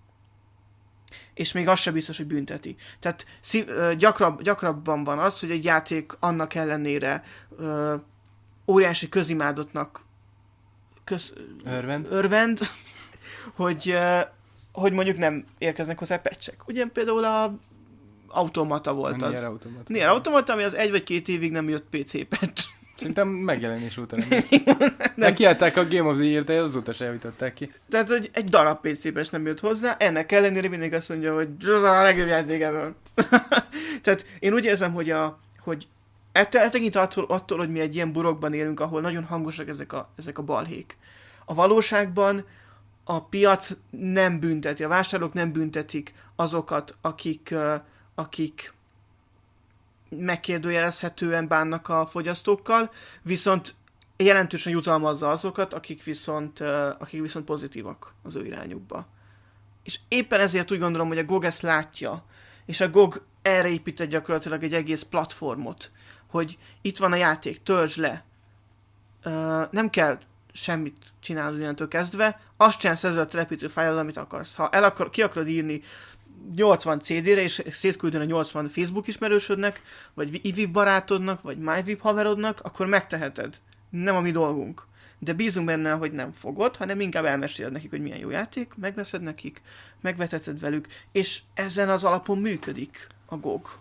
És még az sem biztos, hogy bünteti. Tehát szív, gyakrab, gyakrabban van az, hogy egy játék annak ellenére ö, óriási közimádottnak köz, örvend, örvend hogy, ö, hogy mondjuk nem érkeznek hozzá patchek. Ugye például a Automata volt a az. Nier Automata. Nier Automata, ami az egy vagy két évig nem jött pé cé patch. Szerintem megjelenés óta nem. nem. Kiállták a Game of the Year-t, azóta se javították ki. Tehát, hogy egy darab pé cé patch nem jött hozzá, ennek ellenére mindig azt mondja, hogy ez a legjobb játék ever. Tehát én úgy érzem, hogy, a, hogy eltekint attól, attól, hogy mi egy ilyen burokban élünk, ahol nagyon hangosak ezek a, ezek a balhék. A valóságban a piac nem bünteti, a vásárlók nem büntetik azokat, akik, akik megkérdőjelezhetően bánnak a fogyasztókkal, viszont jelentősen jutalmazza azokat, akik viszont, akik viszont pozitívak az ő irányukba. És éppen ezért úgy gondolom, hogy a gé o gé ezt látja, és a gé o gé erre épített gyakorlatilag egy egész platformot, hogy itt van a játék, töltsd le. Nem kell semmit csinálni innentől kezdve, azt csinálsz ezzel a telepítő fájlal, amit akarsz. Ha el akar, ki akarod írni nyolcvan cé dére, és szétküldön a nyolcvan Facebook ismerősödnek, vagy i vé i barátodnak, vagy MyVip haverodnak, akkor megteheted. Nem a mi dolgunk. De bízunk benne, hogy nem fogod, hanem inkább elmeséled nekik, hogy milyen jó játék, megveszed nekik, megveteted velük, és ezen az alapon működik a gé o gé.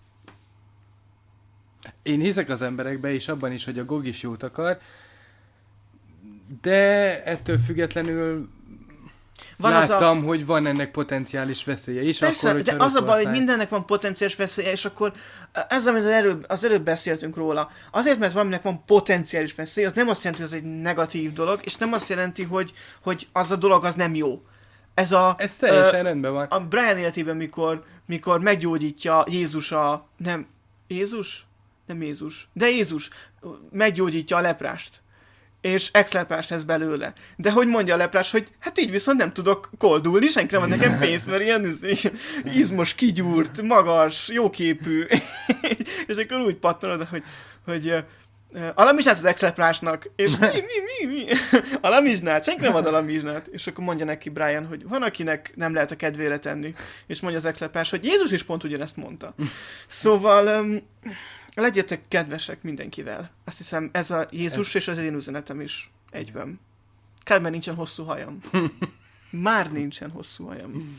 Én hiszek az emberekbe, és abban is, hogy a gé o gé is jót akar, de ettől függetlenül van láttam, a... hogy van ennek potenciális veszélye is. Persze, akkor, de az a baj, hogy mindennek van potenciális veszélye, és akkor ez, amit az előbb, az előbb beszéltünk róla, azért, mert valaminek van potenciális veszélye, az nem azt jelenti, hogy ez egy negatív dolog, és nem azt jelenti, hogy, hogy az a dolog az nem jó. Ez a... Ez teljesen uh, rendben van. A Brian életében, mikor, mikor meggyógyítja Jézus a... Nem... Jézus? Nem Jézus. De Jézus meggyógyítja a leprást. És ex-leprás lesz belőle. De hogy mondja a leprás, hogy hát így viszont nem tudok koldulni, senki nem van nekem pénz, mert ilyen izmos, kigyúrt, magas, jóképű. És akkor úgy pattanod, hogy, hogy alamizsnát az ex-leprásnak, és mi, mi, mi, mi? Alamizsnát, senki nem ad alamizsnát. És akkor mondja neki Brian, hogy van, akinek nem lehet a kedvére tenni. És mondja az ex-leprás, hogy Jézus is pont ugyanezt mondta. Szóval... Um, legyetek kedvesek mindenkivel. Azt hiszem, ez a Jézus ez... és az én üzenetem is egyben. Kár, mert nincsen hosszú hajam. Már nincsen hosszú hajam.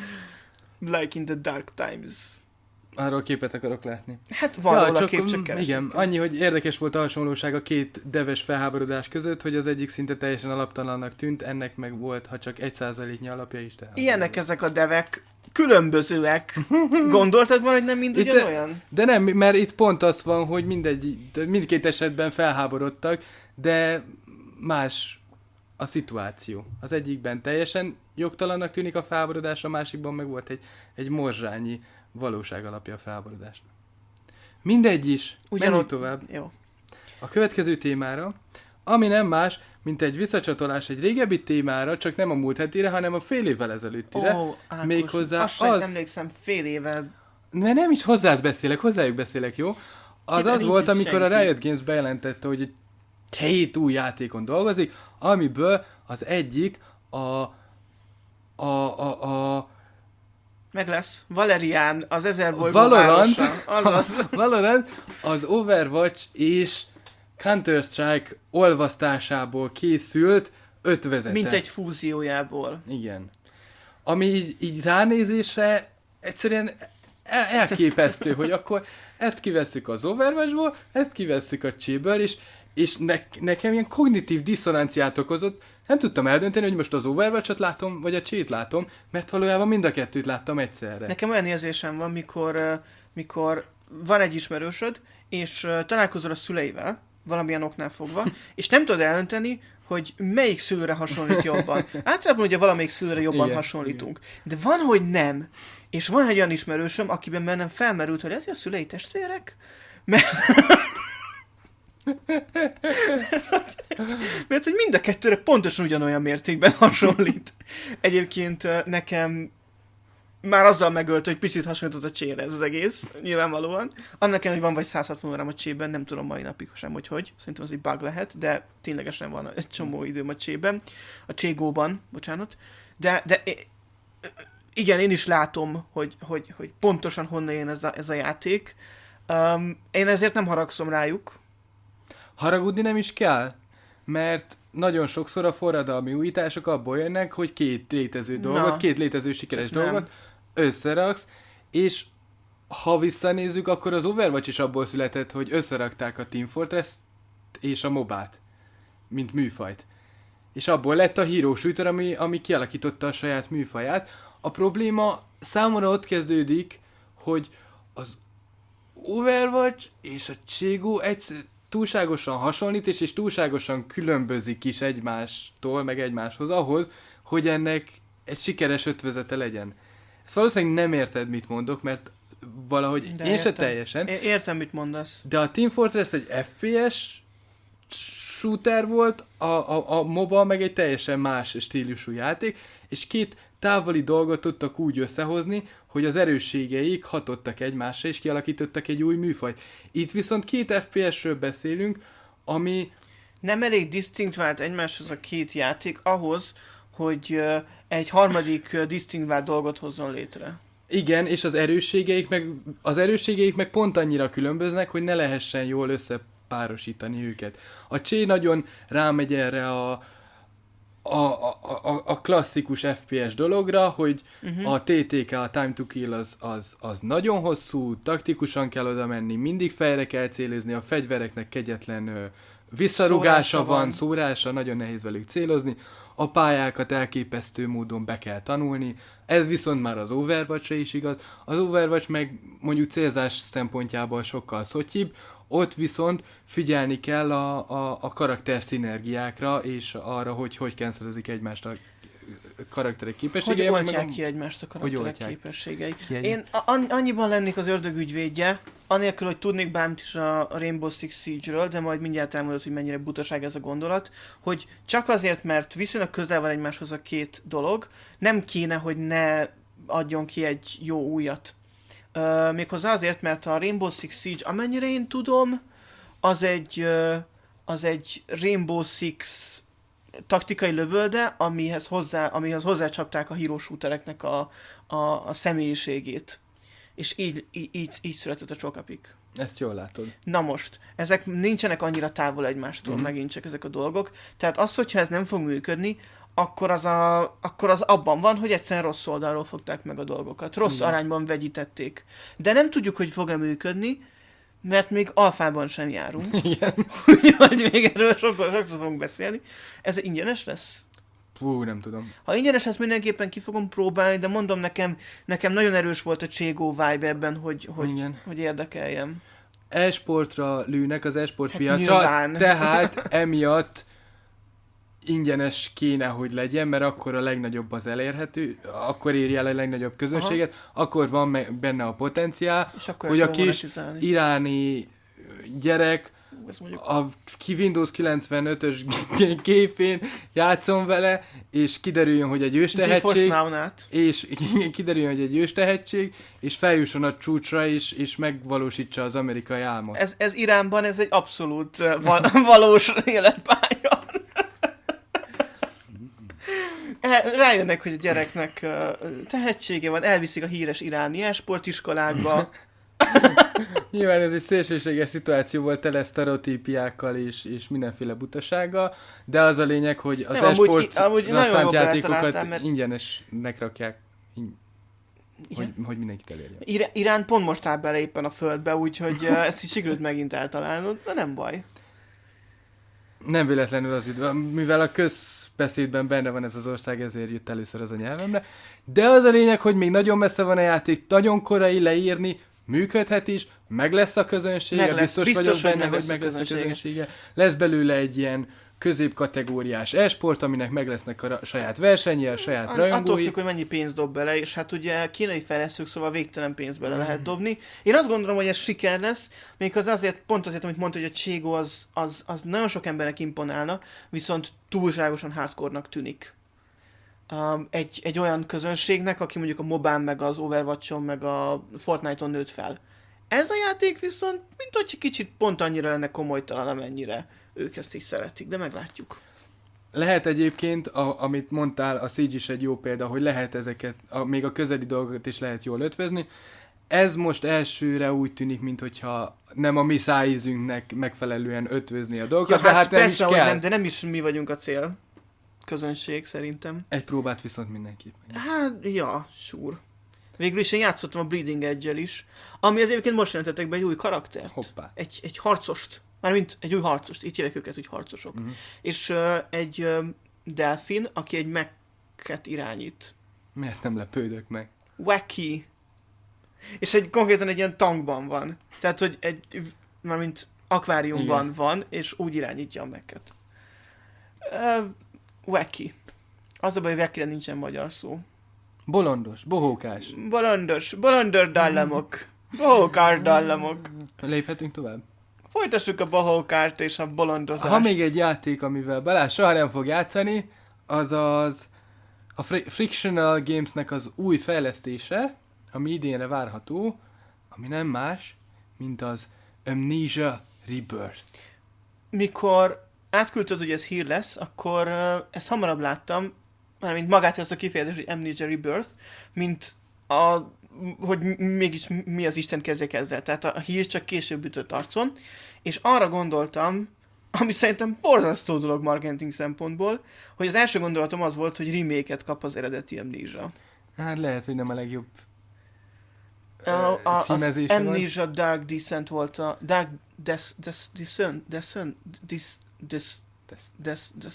Like in the dark times. Arról képet akarok látni. Hát van ja, róla kép, csak keresek. Igen, annyi, hogy érdekes volt a hasonlóság a két deves felháborodás között, hogy az egyik szinte teljesen alaptalannak tűnt, ennek meg volt, ha csak egy százaléknyi alapja is. Tehát ilyenek ezek a devek. Különbözőek. Gondoltad volna, hogy nem mind ugyanolyan? De nem, mert itt pont az van, hogy mindegy, mindkét esetben felháborodtak, de más a szituáció. Az egyikben teljesen jogtalannak tűnik a felháborodás, a másikban meg volt egy, egy morzsányi valóság alapja a felháborodásnak. Mindegy is, menjünk tovább. Jó. A következő témára, ami nem más, mint egy visszacsatolás egy régebbi témára, csak nem a múlt hetire, hanem a fél évvel ezelőttire. Ó, Ákos, méghozzá azt az... emlékszem, fél évvel. Mert nem is hozzád beszélek, hozzájuk beszélek, jó? Az Hide az volt, amikor senki. A Riot Games bejelentette, hogy egy hét új játékon dolgozik, amiből az egyik a... a... a... a meg lesz. Valerian, az ezer bolygó Valorant, városa. Valorant, az Overwatch és Counter-Strike olvasztásából készült ötvezete. Mint egy fúziójából. Igen. Ami így, így ránézésre egyszerűen el- elképesztő, hogy akkor ezt kivesszük az Overwatchból, ezt kivesszük a Cséből, és, és ne- nekem ilyen kognitív diszonanciát okozott. Nem tudtam eldönteni, hogy most az Overwatch-ot látom, vagy a Csét látom, mert valójában mind a kettőt láttam egyszerre. Nekem olyan érzésem van, mikor, mikor van egy ismerősöd, és találkozol a szüleivel, valamilyen oknál fogva, és nem tudod eldönteni, hogy melyik szülőre hasonlít jobban. Általában ugye valamelyik szülőre jobban igen, hasonlítunk. Igen. De van, hogy nem. És van egy olyan ismerősöm, akiben bennem felmerült, hogy lehet, hogy a szülei testvérek? Mert... mert hogy mind a kettőre pontosan ugyanolyan mértékben hasonlít. Egyébként nekem már azzal megölt, hogy picit hasonlított a csére ez az egész, nyilvánvalóan. Annak ellenére, hogy van vagy száz hatvan órám a csében, nem tudom mai napig sem, hogy hogy. Szerintem az egy bug lehet, de ténylegesen van egy csomó időm a csében. A cségóban, bocsánat. De, de igen, én is látom, hogy, hogy, hogy pontosan honnan jön ez a, ez a játék. Um, én ezért nem haragszom rájuk. Haragudni nem is kell, mert nagyon sokszor a forradalmi újítások abból jönnek, hogy két létező dolgot, Na, két létező sikeres dolgot nem. összeraksz, és ha visszanézzük, akkor az Overwatch is abból született, hogy összerakták a Team Fortress-t és a mobát, mint műfajt. És abból lett a Hero Shooter, ami, ami kialakította a saját műfaját. A probléma számomra ott kezdődik, hogy az Overwatch és a Cségó egyszer túlságosan hasonlít, és, és túlságosan különbözik is egymástól, meg egymáshoz ahhoz, hogy ennek egy sikeres ötvezete legyen. Ezt valószínűleg nem érted, mit mondok, mert valahogy de én értem. se teljesen. É- értem, mit mondasz. De a Team Fortress egy ef pé es shooter volt, a, a, a MOBA meg egy teljesen más stílusú játék, és két távoli dolgot tudtak úgy összehozni, hogy az erősségeik hatottak egymásra, és kialakítottak egy új műfajt. Itt viszont két ef pé esről beszélünk, ami... Nem elég disztinkvált egymáshoz a két játék ahhoz, hogy uh, egy harmadik uh, disztinkvált dolgot hozzon létre. Igen, és az erősségeik meg, az erősségeik meg pont annyira különböznek, hogy ne lehessen jól összepárosítani őket. A Csé nagyon rámegy erre a A, a, a, a klasszikus ef pé es dologra, hogy uh-huh. a té té ká, a Time to Kill az, az, az nagyon hosszú, taktikusan kell oda menni, mindig fejre kell célozni, a fegyvereknek kegyetlen ö, visszarugása szórása van, van, szórása, nagyon nehéz velük célozni, a pályákat elképesztő módon be kell tanulni, ez viszont már az Overwatch-ra is igaz, az Overwatch meg mondjuk célzás szempontjából sokkal szotyibb, ott viszont figyelni kell a, a, a karakter szinergiákra, és arra, hogy hogy cancelozik egymást a karakterek képességei. Hogy oltják ki egymást a karakterek képességei. Én a- annyiban lennék az ördög ügyvédje, anélkül, hogy tudnék bármit is a Rainbow Six Siege-ről, de majd mindjárt elmondod, hogy mennyire butaság ez a gondolat, hogy csak azért, mert viszonylag közel van egymáshoz a két dolog, nem kéne, hogy ne adjon ki egy jó újat. Uh, méghozzá azért, mert a Rainbow Six Siege, amennyire én tudom, az egy, uh, az egy Rainbow Six taktikai lövölde, amihez, hozzá, amihez hozzácsapták a hero shootereknek a, a, a személyiségét. És így, így, így született a Chocopic. Ezt jól látod. Na most, ezek nincsenek annyira távol egymástól, mm. megint csak ezek a dolgok. Tehát az, hogyha ez nem fog működni, akkor az, a, akkor az abban van, hogy egyszerűen rossz oldalról fogták meg a dolgokat. Rossz Igen. arányban vegyítették. De nem tudjuk, hogy fog-e működni, mert még alfában sem járunk. Igen. Úgyhogy még erről sokkal, sokszor fogunk beszélni. Ez ingyenes lesz? Hú, nem tudom. Ha ingyenes lesz, mindenképpen ki fogom próbálni, de mondom nekem, nekem nagyon erős volt a Cségó vibe ebben, hogy, hogy, hogy érdekeljem. E-sportra lőnek az e-sport hát piacra, nyilván. Tehát emiatt ingyenes kéne, hogy legyen, mert akkor a legnagyobb az elérhető, akkor érje el a legnagyobb közönséget, Aha. akkor van me- benne a potenciál, hogy a kis iráni gyerek a ki Windows kilencvenötös gépén játszom vele, és kiderüljön, hogy egy ős tehetség, és kiderüljön, hogy egy ős tehetség, és feljusson a csúcsra is, és megvalósítsa az amerikai álmot. Ez, ez Iránban, ez egy abszolút val- valós életpálya. Rájönnek, hogy a gyereknek tehetsége van, elviszik a híres iráni e-sportiskolákba. Nyilván ez egy szélsőséges szituáció volt, tele sztereotípiákkal és, és mindenféle butasággal, de az a lényeg, hogy az e-sportra szánt játékokat mert... ingyenesnek rakják, in... hogy, hogy mindenkit elérjen. Ir- Irán pont most áll bele éppen a földbe, úgyhogy ezt így sikerült megint eltalálnod, de nem baj. Nem véletlenül az üdv, mivel a közbeszédben benne van ez az ország, ezért jött először az a nyelvemre. De az a lényeg, hogy még nagyon messze van a játék, nagyon korai leírni, működhet is, meg lesz a közönsége, meg lesz. biztos, biztos vagyok hogy benne, meg hogy lesz meg a lesz a közönsége. közönsége. Lesz belőle egy ilyen középkategóriás e-sport, aminek meg lesznek a ra- saját versenyi, a saját Attól rajongói. függ, hogy mennyi pénzt dob bele, és hát ugye kínai fejlesztők, szóval végtelen pénzt bele lehet dobni. Én azt gondolom, hogy ez siker lesz, még az azért, pont azért, amit mondta, hogy a Cségo az, az, az nagyon sok embernek imponálna, viszont túlságosan hardcore-nak tűnik. Um, egy, egy olyan közönségnek, aki mondjuk a mobán, meg az Overwatch-on, meg a Fortnite-on nőtt fel. Ez a játék viszont, mint hogy kicsit pont annyira lenne komolytalan, amennyire ők ezt is szeretik, de meglátjuk. Lehet egyébként, a, amit mondtál, a Siege is egy jó példa, hogy lehet ezeket, a, még a közeli dolgokat is lehet jól ötvezni. Ez most elsőre úgy tűnik, mintha nem a mi szájízünknek megfelelően ötvözni a dolgokat, Ja, de hát nem is persze, hogy kell. nem, de nem is mi vagyunk a cél. Közönség szerintem. Egy próbát viszont mindenképpen. Hát, ja, sure. Végül is én játszottam a Bleeding Edge-el is, ami az egyébként most jelentettek be egy új karaktert. Hoppá. Egy, egy harcost. Mármint egy új harcost, így hívják őket, hogy harcosok. Uh-huh. És uh, egy uh, delfin, aki egy mekket irányít. Miért nem lepődök meg? Wacky. És egy konkrétan egy ilyen tankban van. Tehát, hogy egy, mármint akváriumban Igen. van, és úgy irányítja a mekket. Uh, wacky. Az a baj, hogy wacky-re nincsen magyar szó. Bolondos, bohókás. Bolondos, bolondor dallamok. Bohókár dallamok. Léphetünk tovább? Folytassuk a bohókárt és a bolondozást. Ha még egy játék, amivel Balázs soha nem fog játszani, az az a Fri- Frictional Gamesnek az új fejlesztése, ami idénre várható, ami nem más, mint az Amnesia Rebirth. Mikor átküldted, hogy ez hír lesz, akkor uh, ezt hamarabb láttam, mármint magát ezt a kifejezést, hogy Amnesia Rebirth, mint a, hogy m- mégis mi az Isten kezdjek ezzel. Tehát a hír csak később ütött arcon, és arra gondoltam, ami szerintem borzasztó dolog marketing szempontból, hogy az első gondolatom az volt, hogy remake-et kap az eredeti Amnesia. Hát lehet, hogy nem a legjobb A, a, az címezése van. Amnesia Dark Descent volt a... Dark Des, Des, Descent, Descent, Dis, Dis, Des- Des, Des,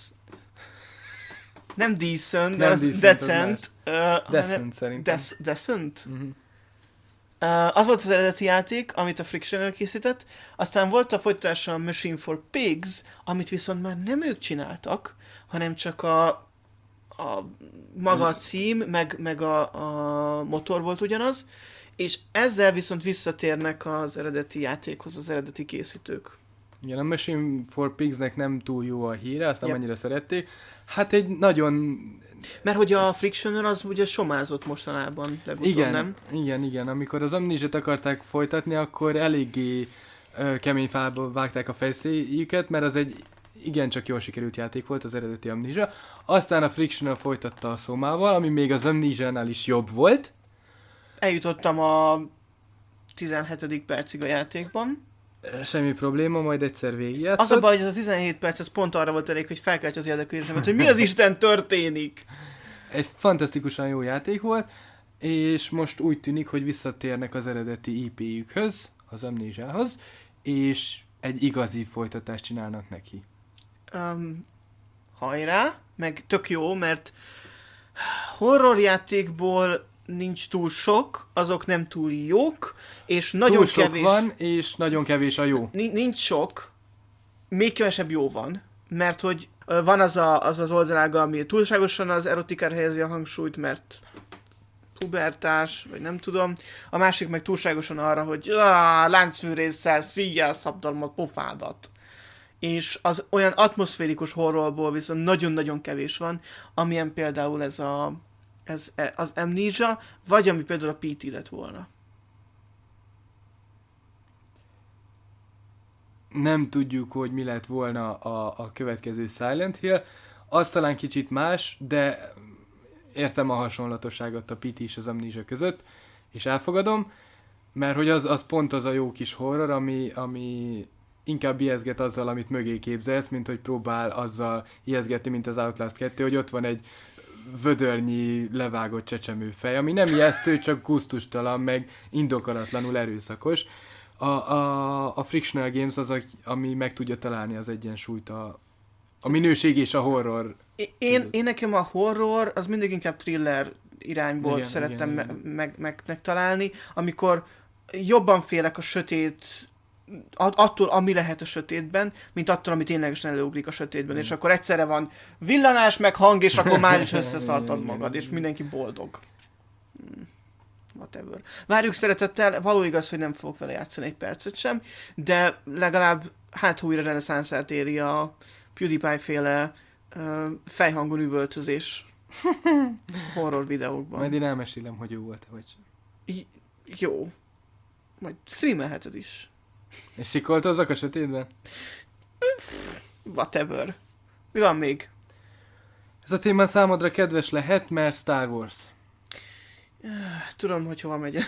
nem Decent, Nem az Decent, az Decent. Uh, hanem Descent szerintem. Des, Descent? Uh-huh. Uh, az volt az eredeti játék, amit a Frictional készített, aztán volt a folytatása a Machine for Pigs, amit viszont már nem ők csináltak, hanem csak a, a maga a cím, meg, meg a, a motor volt ugyanaz, és ezzel viszont visszatérnek az eredeti játékhoz az eredeti készítők. Igen, a Machine for Pigsnek nem túl jó a híre, azt nem Yep. annyira szerették. Hát egy nagyon... Mert hogy a Frictional az ugye somázott mostanában legutóbb, Igen, nem? igen, igen. Amikor az Amnesia-t akarták folytatni, akkor eléggé ö, kemény fába vágták a fejszéjüket, mert az egy igencsak jól sikerült játék volt, az eredeti Amnesia. Aztán a Frictional folytatta a Szomával, ami még az Amnesia-nál is jobb volt. Eljutottam a tizenhetedik percig a játékban. Semmi probléma, majd egyszer végigjátszott. Az a baj, hogy ez a tizenhét perc, ez pont arra volt elég, hogy felkelts az érdeklődésemet, hogy mi az Isten történik. Egy fantasztikusan jó játék volt, és most úgy tűnik, hogy visszatérnek az eredeti í pé-jükhöz, az Amnésiához, és egy igazi folytatást csinálnak neki. Um, hajrá, meg tök jó, mert horror játékból nincs túl sok, azok nem túl jók, és nagyon Túl sok kevés... van, és nagyon kevés a jó. Ni- nincs sok, még kevesebb jó van, mert hogy ö, van az a, az, az oldalága, ami túlságosan az erotikára helyezi a hangsúlyt, mert pubertás, vagy nem tudom. A másik meg túlságosan arra, hogy áh, láncfűrésszel szíjjel szabdalom a pofádat. És az olyan atmoszférikus horrorból viszont nagyon-nagyon kevés van, amilyen például ez a ez, az Amnesia, vagy ami például a pé té lett volna. Nem tudjuk, hogy mi lett volna a, a következő Silent Hill. Az talán kicsit más, de értem a hasonlatosságot a pé té és az Amnesia között, és elfogadom, mert hogy az, az pont az a jó kis horror, ami, ami inkább ijeszget azzal, amit mögé képzelsz, mint hogy próbál azzal ijeszgetni, mint az Outlast kettő, hogy ott van egy vödörnyi levágott csecsemő fej, ami nem ijesztő, csak gusztustalan, meg indokolatlanul erőszakos. A, a, a Frictional Games az, ami meg tudja találni az egyensúlyt, a, a minőség és a horror. Én, én nekem a horror, az mindig inkább thriller irányból Igen, szerettem igen, me- igen. meg, meg, megtalálni, amikor jobban félek a sötét, attól, ami lehet a sötétben, mint attól, ami ténylegesen előugrik a sötétben, mm. és akkor egyszerre van villanás, meg hang, és akkor már is összeszartad magad, és mindenki boldog. Whatever. Várjuk szeretettel, való igaz, hogy nem fogok vele játszani egy percet sem, de legalább hát újra reneszánszát éri a PewDiePie-féle uh, fejhangon üvöltözés horror videókban. Majd én elmesélem, hogy jó volt, vagy sem. I- jó. Majd streamelheted is. És sikoltozzak a sötétben? Whatever. Mi van még? Ez a téma számodra kedves lehet, mert Star Wars. Tudom, hogy hova megyek.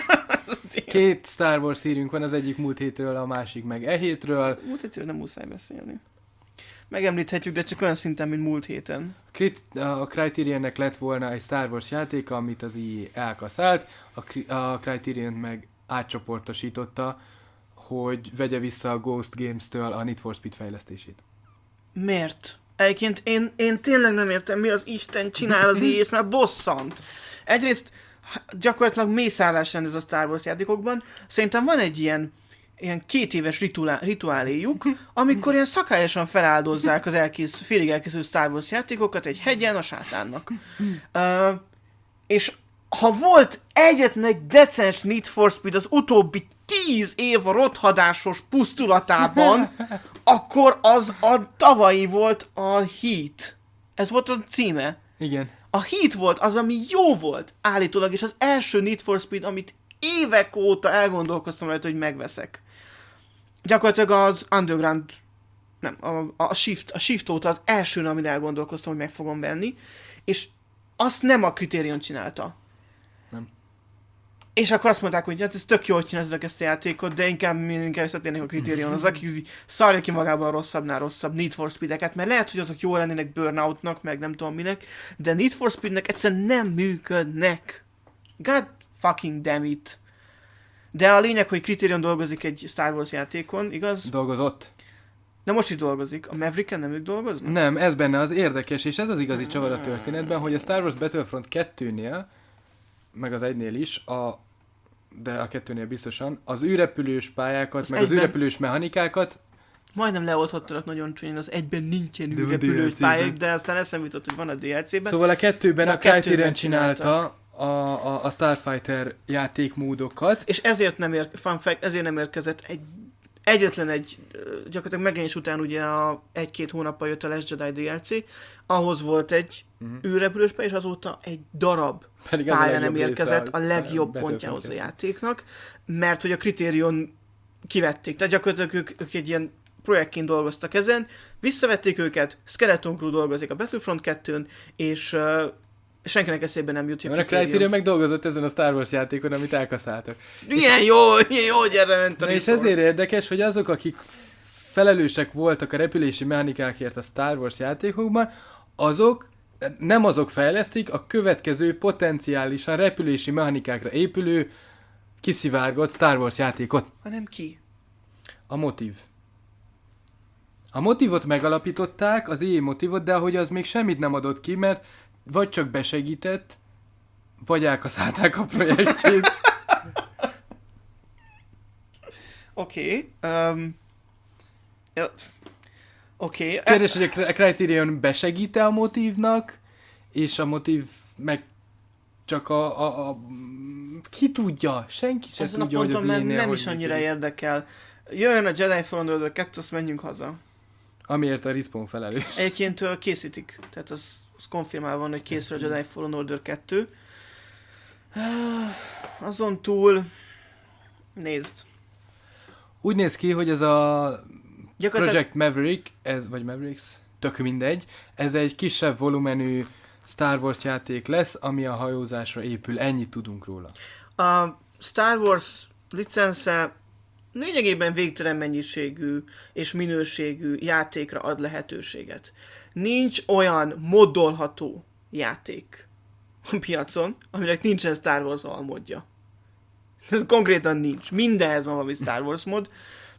Két Star Wars hírünk van, az egyik múlt hétről, a másik meg e hétről. Múlt hétről nem muszáj beszélni. Megemlíthetjük, de csak olyan szinten, mint múlt héten. A Criterionnek lett volna egy Star Wars játéka, amit az i á elkaszált, a, a Criterion meg átcsoportosította, hogy vegye vissza a Ghost Games-től a Need for Speed fejlesztését. Miért? Egyébként én, én tényleg nem értem, mi az Isten csinál az i á, és már bosszant. Egyrészt gyakorlatilag mészállás rend ez a Star Wars játékokban. Szerintem van egy ilyen, ilyen két éves rituálé, rituáléjuk, amikor ilyen szakályosan feláldozzák az elkész, félig elkészült Star Wars játékokat egy hegyen a sátánnak. Uh, és ha volt egyetlen egy decens Need for Speed az utóbbi tíz év a rothadásos pusztulatában, akkor az a tavalyi volt a Heat. Ez volt a címe. Igen. A Heat volt az, ami jó volt állítólag, és az első Need for Speed, amit évek óta elgondolkoztam rajta, hogy megveszek. Gyakorlatilag az Underground, nem, a, a Shift, a Shift óta az első, amin elgondolkoztam, hogy meg fogom venni, és azt nem a Criterion csinálta. Nem. És akkor azt mondták, hogy hát ez tök jól csináltatok ezt a játékot, de inkább, inkább visszatérnek a Criterion, az aki szarja ki magában a rosszabbnál rosszabb Need for Speed-eket, mert lehet, hogy azok jól lennének Burnoutnak, meg nem tudom minek, de Need for Speednek egyszerűen nem működnek. God fucking damn it. De a lényeg, hogy Criterion dolgozik egy Star Wars játékon, igaz? Dolgozott. De most is dolgozik. A Mavericken nem ők dolgoznak? Nem, ez benne az érdekes, és ez az igazi csavar a történetben, hogy a Star Wars Battlefront kettőnél, meg az egynél is, a, de a kettőnél biztosan, az űrrepülős pályákat, az meg egyben... az űrrepülős mechanikákat. Majdnem leoldhattatok nagyon csúnyán, az egyben nincsen űrrepülős pályák, de aztán eszembe jutott, hogy van a dé el cé-ben. Szóval a kettőben a, a Criterion csinálta a, a, a Starfighter játékmódokat. És ezért nem, ér, fun fact, ezért nem érkezett egy, egyetlen egy, gyakorlatilag megjelenés után ugye a egy-két hónappal jött a Last Jedi dé el cé, ahhoz volt egy uh-huh. űrrepülős pálya, és azóta egy darab Pedig pálya nem érkezett a legjobb pontjához a játéknak, mert hogy a Criterion kivették. Tehát gyakorlatilag ők, ők egy ilyen projektként dolgoztak ezen, visszavették őket, Skeleton Crew dolgozik a Battlefront kettőn, és uh, senkinek eszébe nem jut, hogy a Criterion meg dolgozott ezen a Star Wars játékon, amit elkaszáltak. Milyen jó, milyen jó, hogy erre ment a Na és ezért érdekes, hogy azok, akik felelősek voltak a repülési mechanikákért a Star Wars játékokban, azok nem azok fejlesztik a következő potenciálisan repülési mechanikákra épülő kiszivárgott Star Wars játékot. Hanem ki? A Motiv. A Motivot megalapították, az i á Motivot, de ahogy az még semmit nem adott ki, mert vagy csak besegített, vagy elkaszálták a projektjét. Oké. Okay. Um, ja. Oké. Okay. Kérdés, hogy a Criterion besegít-e a Motivnak, és a Motiv meg csak a... a, a ki tudja? Senki sem Ezen tudja, a ponton, hogy az mert nem is annyira működik. Érdekel. Jöjjön a Jedi Fallen Order kettő, azt menjünk haza. Amiért a Respawn felelős. Egyébként készítik. Tehát az, az konfirmálva van, hogy készül a Jedi Fallen Order kettő. Azon túl... Nézd. Úgy néz ki, hogy ez a Project Maverick, ez, vagy Mavericks, tök mindegy, ez egy kisebb volumenű Star Wars játék lesz, ami a hajózásra épül. Ennyit tudunk róla. A Star Wars licensze lényegében végtelen mennyiségű és minőségű játékra ad lehetőséget. Nincs olyan moddolható játék a piacon, aminek nincsen Star Wars almodja. Konkrétan nincs. Mindenhez van valami Star Wars mod.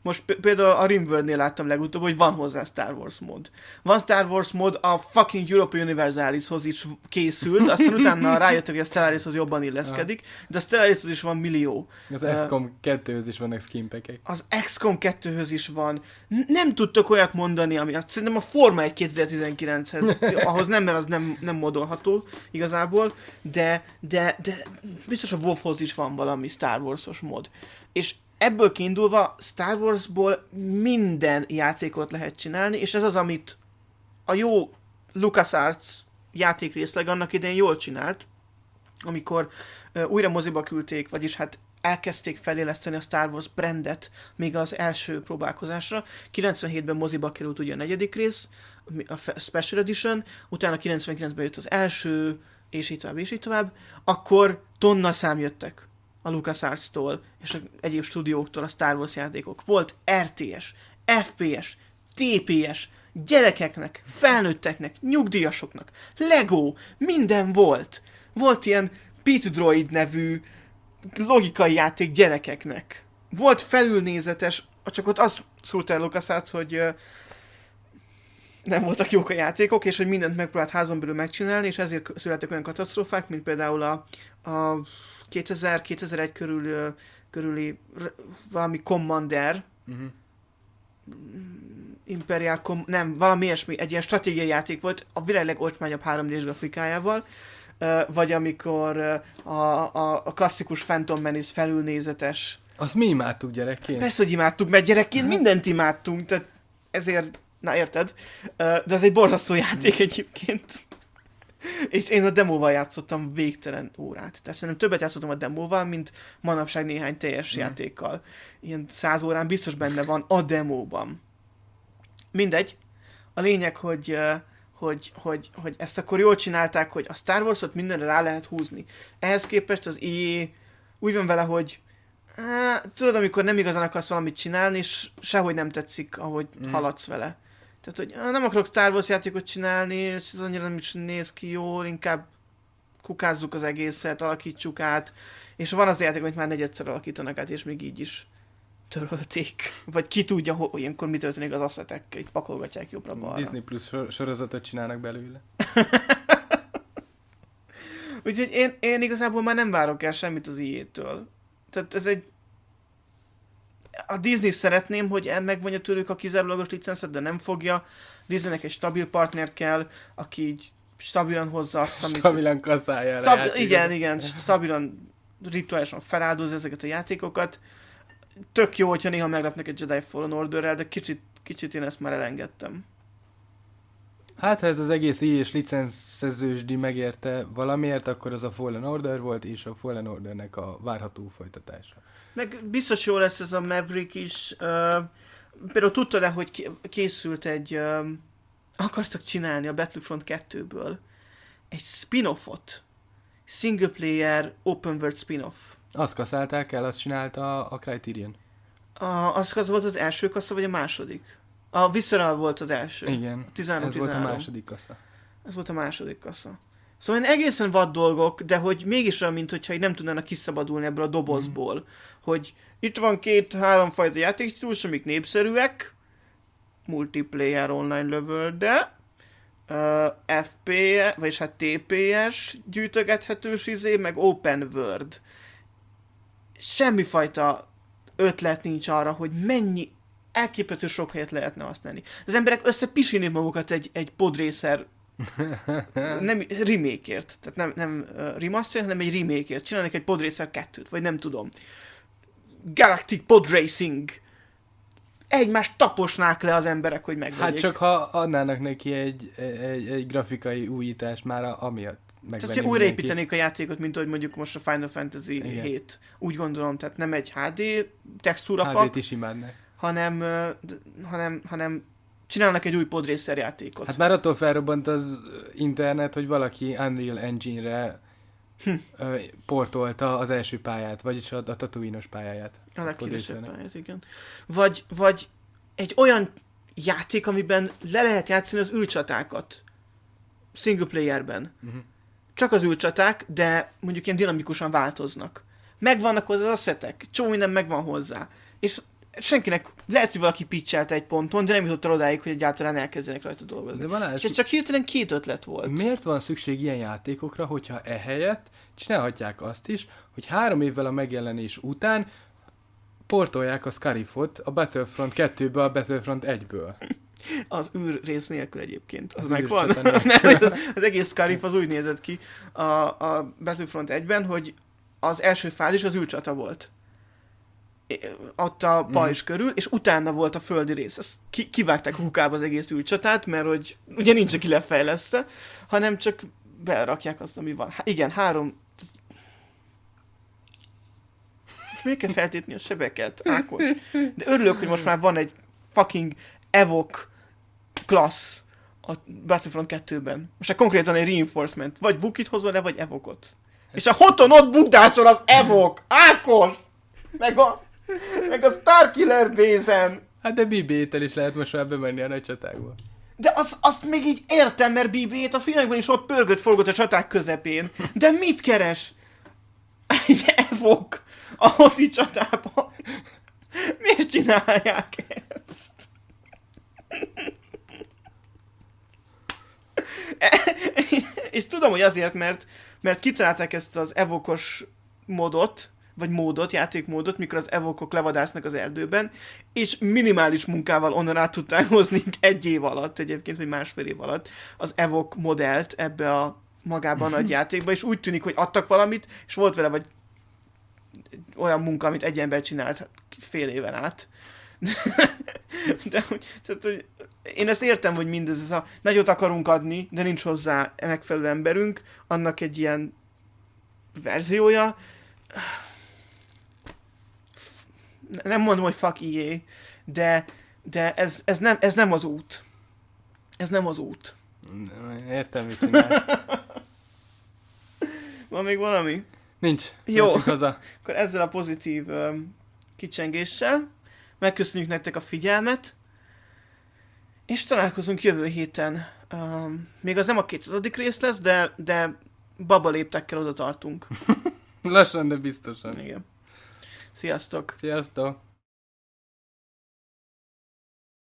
Most p- például a Rimworld-nél láttam legutóbb, hogy van hozzá Star Wars mód. Van Star Wars mód, a fucking Europa Universalis-hoz is készült, aztán utána rájöttek, hogy a Stellarishoz jobban illeszkedik, de a Stellarishoz is van millió. Az X COM kettőhöz is vannak skinpackek. Az X COM kettőhöz is van. N- nem tudtok olyat mondani, ami szerintem a Forma egy kétezer-tizenkilenchez, ahhoz nem, mert az nem, nem modolható igazából, de, de, de biztos a WoW-hoz is van valami Star Wars-os mód. És ebből kiindulva Star Warsból minden játékot lehet csinálni, és ez az, amit a jó LucasArts játékrészleg annak idején jól csinált, amikor uh, újra moziba küldték, vagyis hát elkezdték feléleszteni a Star Wars brandet még az első próbálkozásra. kilencvenhétben moziba került ugye a negyedik rész, a Special Edition, utána kilencvenkilencben jött az első, és így tovább, és így tovább, akkor tonna szám jöttek a LucasArts-tól és egyéb stúdióktól a Star Wars játékok. Volt er té es, ef pé es, té pé es, gyerekeknek, felnőtteknek, nyugdíjasoknak, Lego, minden volt. Volt ilyen Pit Droid nevű logikai játék gyerekeknek. Volt felülnézetes, csak ott azt szólt el LucasArts, hogy uh, nem voltak jók a játékok, és hogy mindent megpróbált házon belül megcsinálni, és ezért születtek olyan katasztrófák, mint például a, a kétezer-kétezer-egy körül, uh, körüli r- valami Commander, uh-huh. Imperial Com- nem, valami ilyesmi, egy ilyen stratégiai játék volt, a világ legolcsmányabb három dés grafikájával, uh, vagy amikor uh, a, a, a klasszikus Phantom Menace felülnézetes. Azt mi imádtuk gyerekként? Persze, hogy imádtuk, mert gyerekként mindent imádtunk, tehát ezért, na érted, uh, de ez egy borzasztó játék egyébként. És én a demóval játszottam végtelen órát. Tehát szerintem többet játszottam a demóval, mint manapság néhány teljes mm. játékkal. Ilyen száz órán biztos benne van a demóban. Mindegy. A lényeg, hogy, hogy, hogy, hogy ezt akkor jól csinálták, hogy a Star Wars-ot mindenre rá lehet húzni. Ehhez képest az i á úgy van vele, hogy á, tudod, amikor nem igazán akarsz valamit csinálni, és sehogy nem tetszik, ahogy mm. haladsz vele. Tehát, hogy á, nem akarok Star Wars játékot csinálni, és ez annyira nem is néz ki jól, inkább kukázzuk az egészet, alakítsuk át, és van az a játék, amit már negyedszer alakítanak át, és még így is törölték. Vagy ki tudja, hogy ilyenkor mi történik az asszetekkel, itt pakolgatják jobbra-balra. Disney Plus sor- sorozatot csinálnak belőle. Úgyhogy én, én igazából már nem várok el semmit az i á-től. Tehát ez egy... A Disney szeretném, hogy megvonja tőlük a kizárólagos licenszet, de nem fogja. Disneynek egy stabil partner kell, aki így stabilan hozza azt, amit... Stabilan kasszálja Stab... a Igen, igen, stabilan, rituálisan feláldozza ezeket a játékokat. Tök jó, hogyha néha meglepnek egy Jedi Fallen Orderrel, de kicsit, kicsit én ezt már elengedtem. Hát, ha ez az egész i á-s licenszezősdi megérte valamiért, akkor az a Fallen Order volt, és a Fallen Ordernek a várható folytatása. Meg biztos jó lesz ez a Maverick is. Uh, például tudtad-e, hogy készült egy... Uh, akartak csinálni a Battlefront kettőből egy spin-offot. Single player, open world spin-off. Azt kaszálták el, azt csinálta a Criterion. A, az, az volt az első kassa, vagy a második? A Visceral volt az első. Igen, tizenhárom, ez tizenhárom. volt a második kassa. Ez volt a második kassa. Szóval egészen vad dolgok, de hogy mégis olyan, mintha nem tudnának kiszabadulni ebből a dobozból. Mm. Hogy itt van két-három fajta játéktípus, amik népszerűek, multiplayer online lövöldde, uh, ef pé es, vagyis hát té pé es gyűjtögethetős izé, meg open world. Semmifajta ötlet nincs arra, hogy mennyi elképesztő sok helyet lehetne használni. Az emberek összepisilni magukat egy, egy podrészer nem remake-ért, tehát nem, nem uh, remaster, hanem egy remake-ért. Csinálnak egy Podracer kettőt, vagy nem tudom. Galactic Pod Racing. Egymást taposnák le az emberek, hogy megvegyék. Hát csak ha adnának neki egy, egy, egy grafikai újítást már a, amiatt megvenni. Tehát, ha újraépítenék a játékot, mint ahogy mondjuk most a Final Fantasy Igen. hét. Úgy gondolom, tehát nem egy há dé textúrapak, há dét is imádnak. hanem, uh, hanem, hanem csinálnak egy új Podracer játékot. Hát már attól felrobbant az internet, hogy valaki Unreal Engine-re hm. portolta az első pályát, vagyis a, a Tatooine-os pályáját. A leghíresebb pályát, igen. Vagy, vagy egy olyan játék, amiben le lehet játszani az űrcsatákat. Single playerben. Uh-huh. Csak az űrcsaták, de mondjuk ilyen dinamikusan változnak. Megvannak hozzá az asszetek, csomó minden megvan hozzá. És senkinek, lehet, hogy valaki pitchelte egy ponton, de nem jutott el odáig, hogy egyáltalán elkezdenek rajta dolgozni. De Balázs, és csak hirtelen két ötlet volt. Miért van szükség ilyen játékokra, hogyha ehelyett csinálhatják azt is, hogy három évvel a megjelenés után portolják a Scarifot a Battlefront kettőbe a Battlefront egyből. Az űr rész nélkül egyébként. Az, Az meg van. űrcsata Nem, az, az egész Scarif az úgy nézett ki a, a Battlefront egyben, hogy az első fázis az űrcsata volt. Ott a pajzs mm. körül, és utána volt a földi rész. Ezt ki, kivágták a kukába az egész űrcsatát, mert hogy ugye nincs, aki lefejleszte, hanem csak belerakják azt, ami van. Há, igen, három... Most miért kell feltépni a sebeket, Ákos? De örülök, hogy most már van egy fucking Evoke klassz a Battlefront kettőben. Most már konkrétan egy reinforcement. Vagy Wookiee hozol le, vagy Evokot. És a hoton ott bukdácsol az Evoke! Ákos! Meg a... Meg a Starkiller Base-en! Hát de bé bé-tel is lehet most már bemenni a nagy csatákba. De az, azt még így értem, mert bé bé-t a filmekben is ott pörgött, forgott a csaták közepén. De mit keres? Egy Evoke a hoti csatában. Miért csinálják ezt? És tudom, hogy azért, mert, mert kitalálták ezt az evokos modot, vagy módot, játékmódot, mikor az evokok levadásznak az erdőben, és minimális munkával onnan át tudták hozni egy év alatt, egyébként, vagy másfél év alatt az evok modellt ebbe a magában a nagy játékba, és úgy tűnik, hogy adtak valamit, és volt vele vagy olyan munka, amit egy ember csinált fél éven át. De hogy, tehát, hogy én ezt értem, hogy mindez ez a nagyot akarunk adni, de nincs hozzá megfelelő emberünk, annak egy ilyen verziója. Nem mondom, hogy fuck é á, de, de ez, ez, nem, ez nem az út. Ez nem az út. Értem, mit csinálsz. Van még valami? Nincs. Jó, haza. Akkor ezzel a pozitív um, kicsengéssel megköszönjük nektek a figyelmet, és találkozunk jövő héten. Um, még az nem a kétszázadik rész lesz, de, de baba léptekkel oda tartunk. Lassan, de biztosan. Igen. Sziasztok! Sziasztok!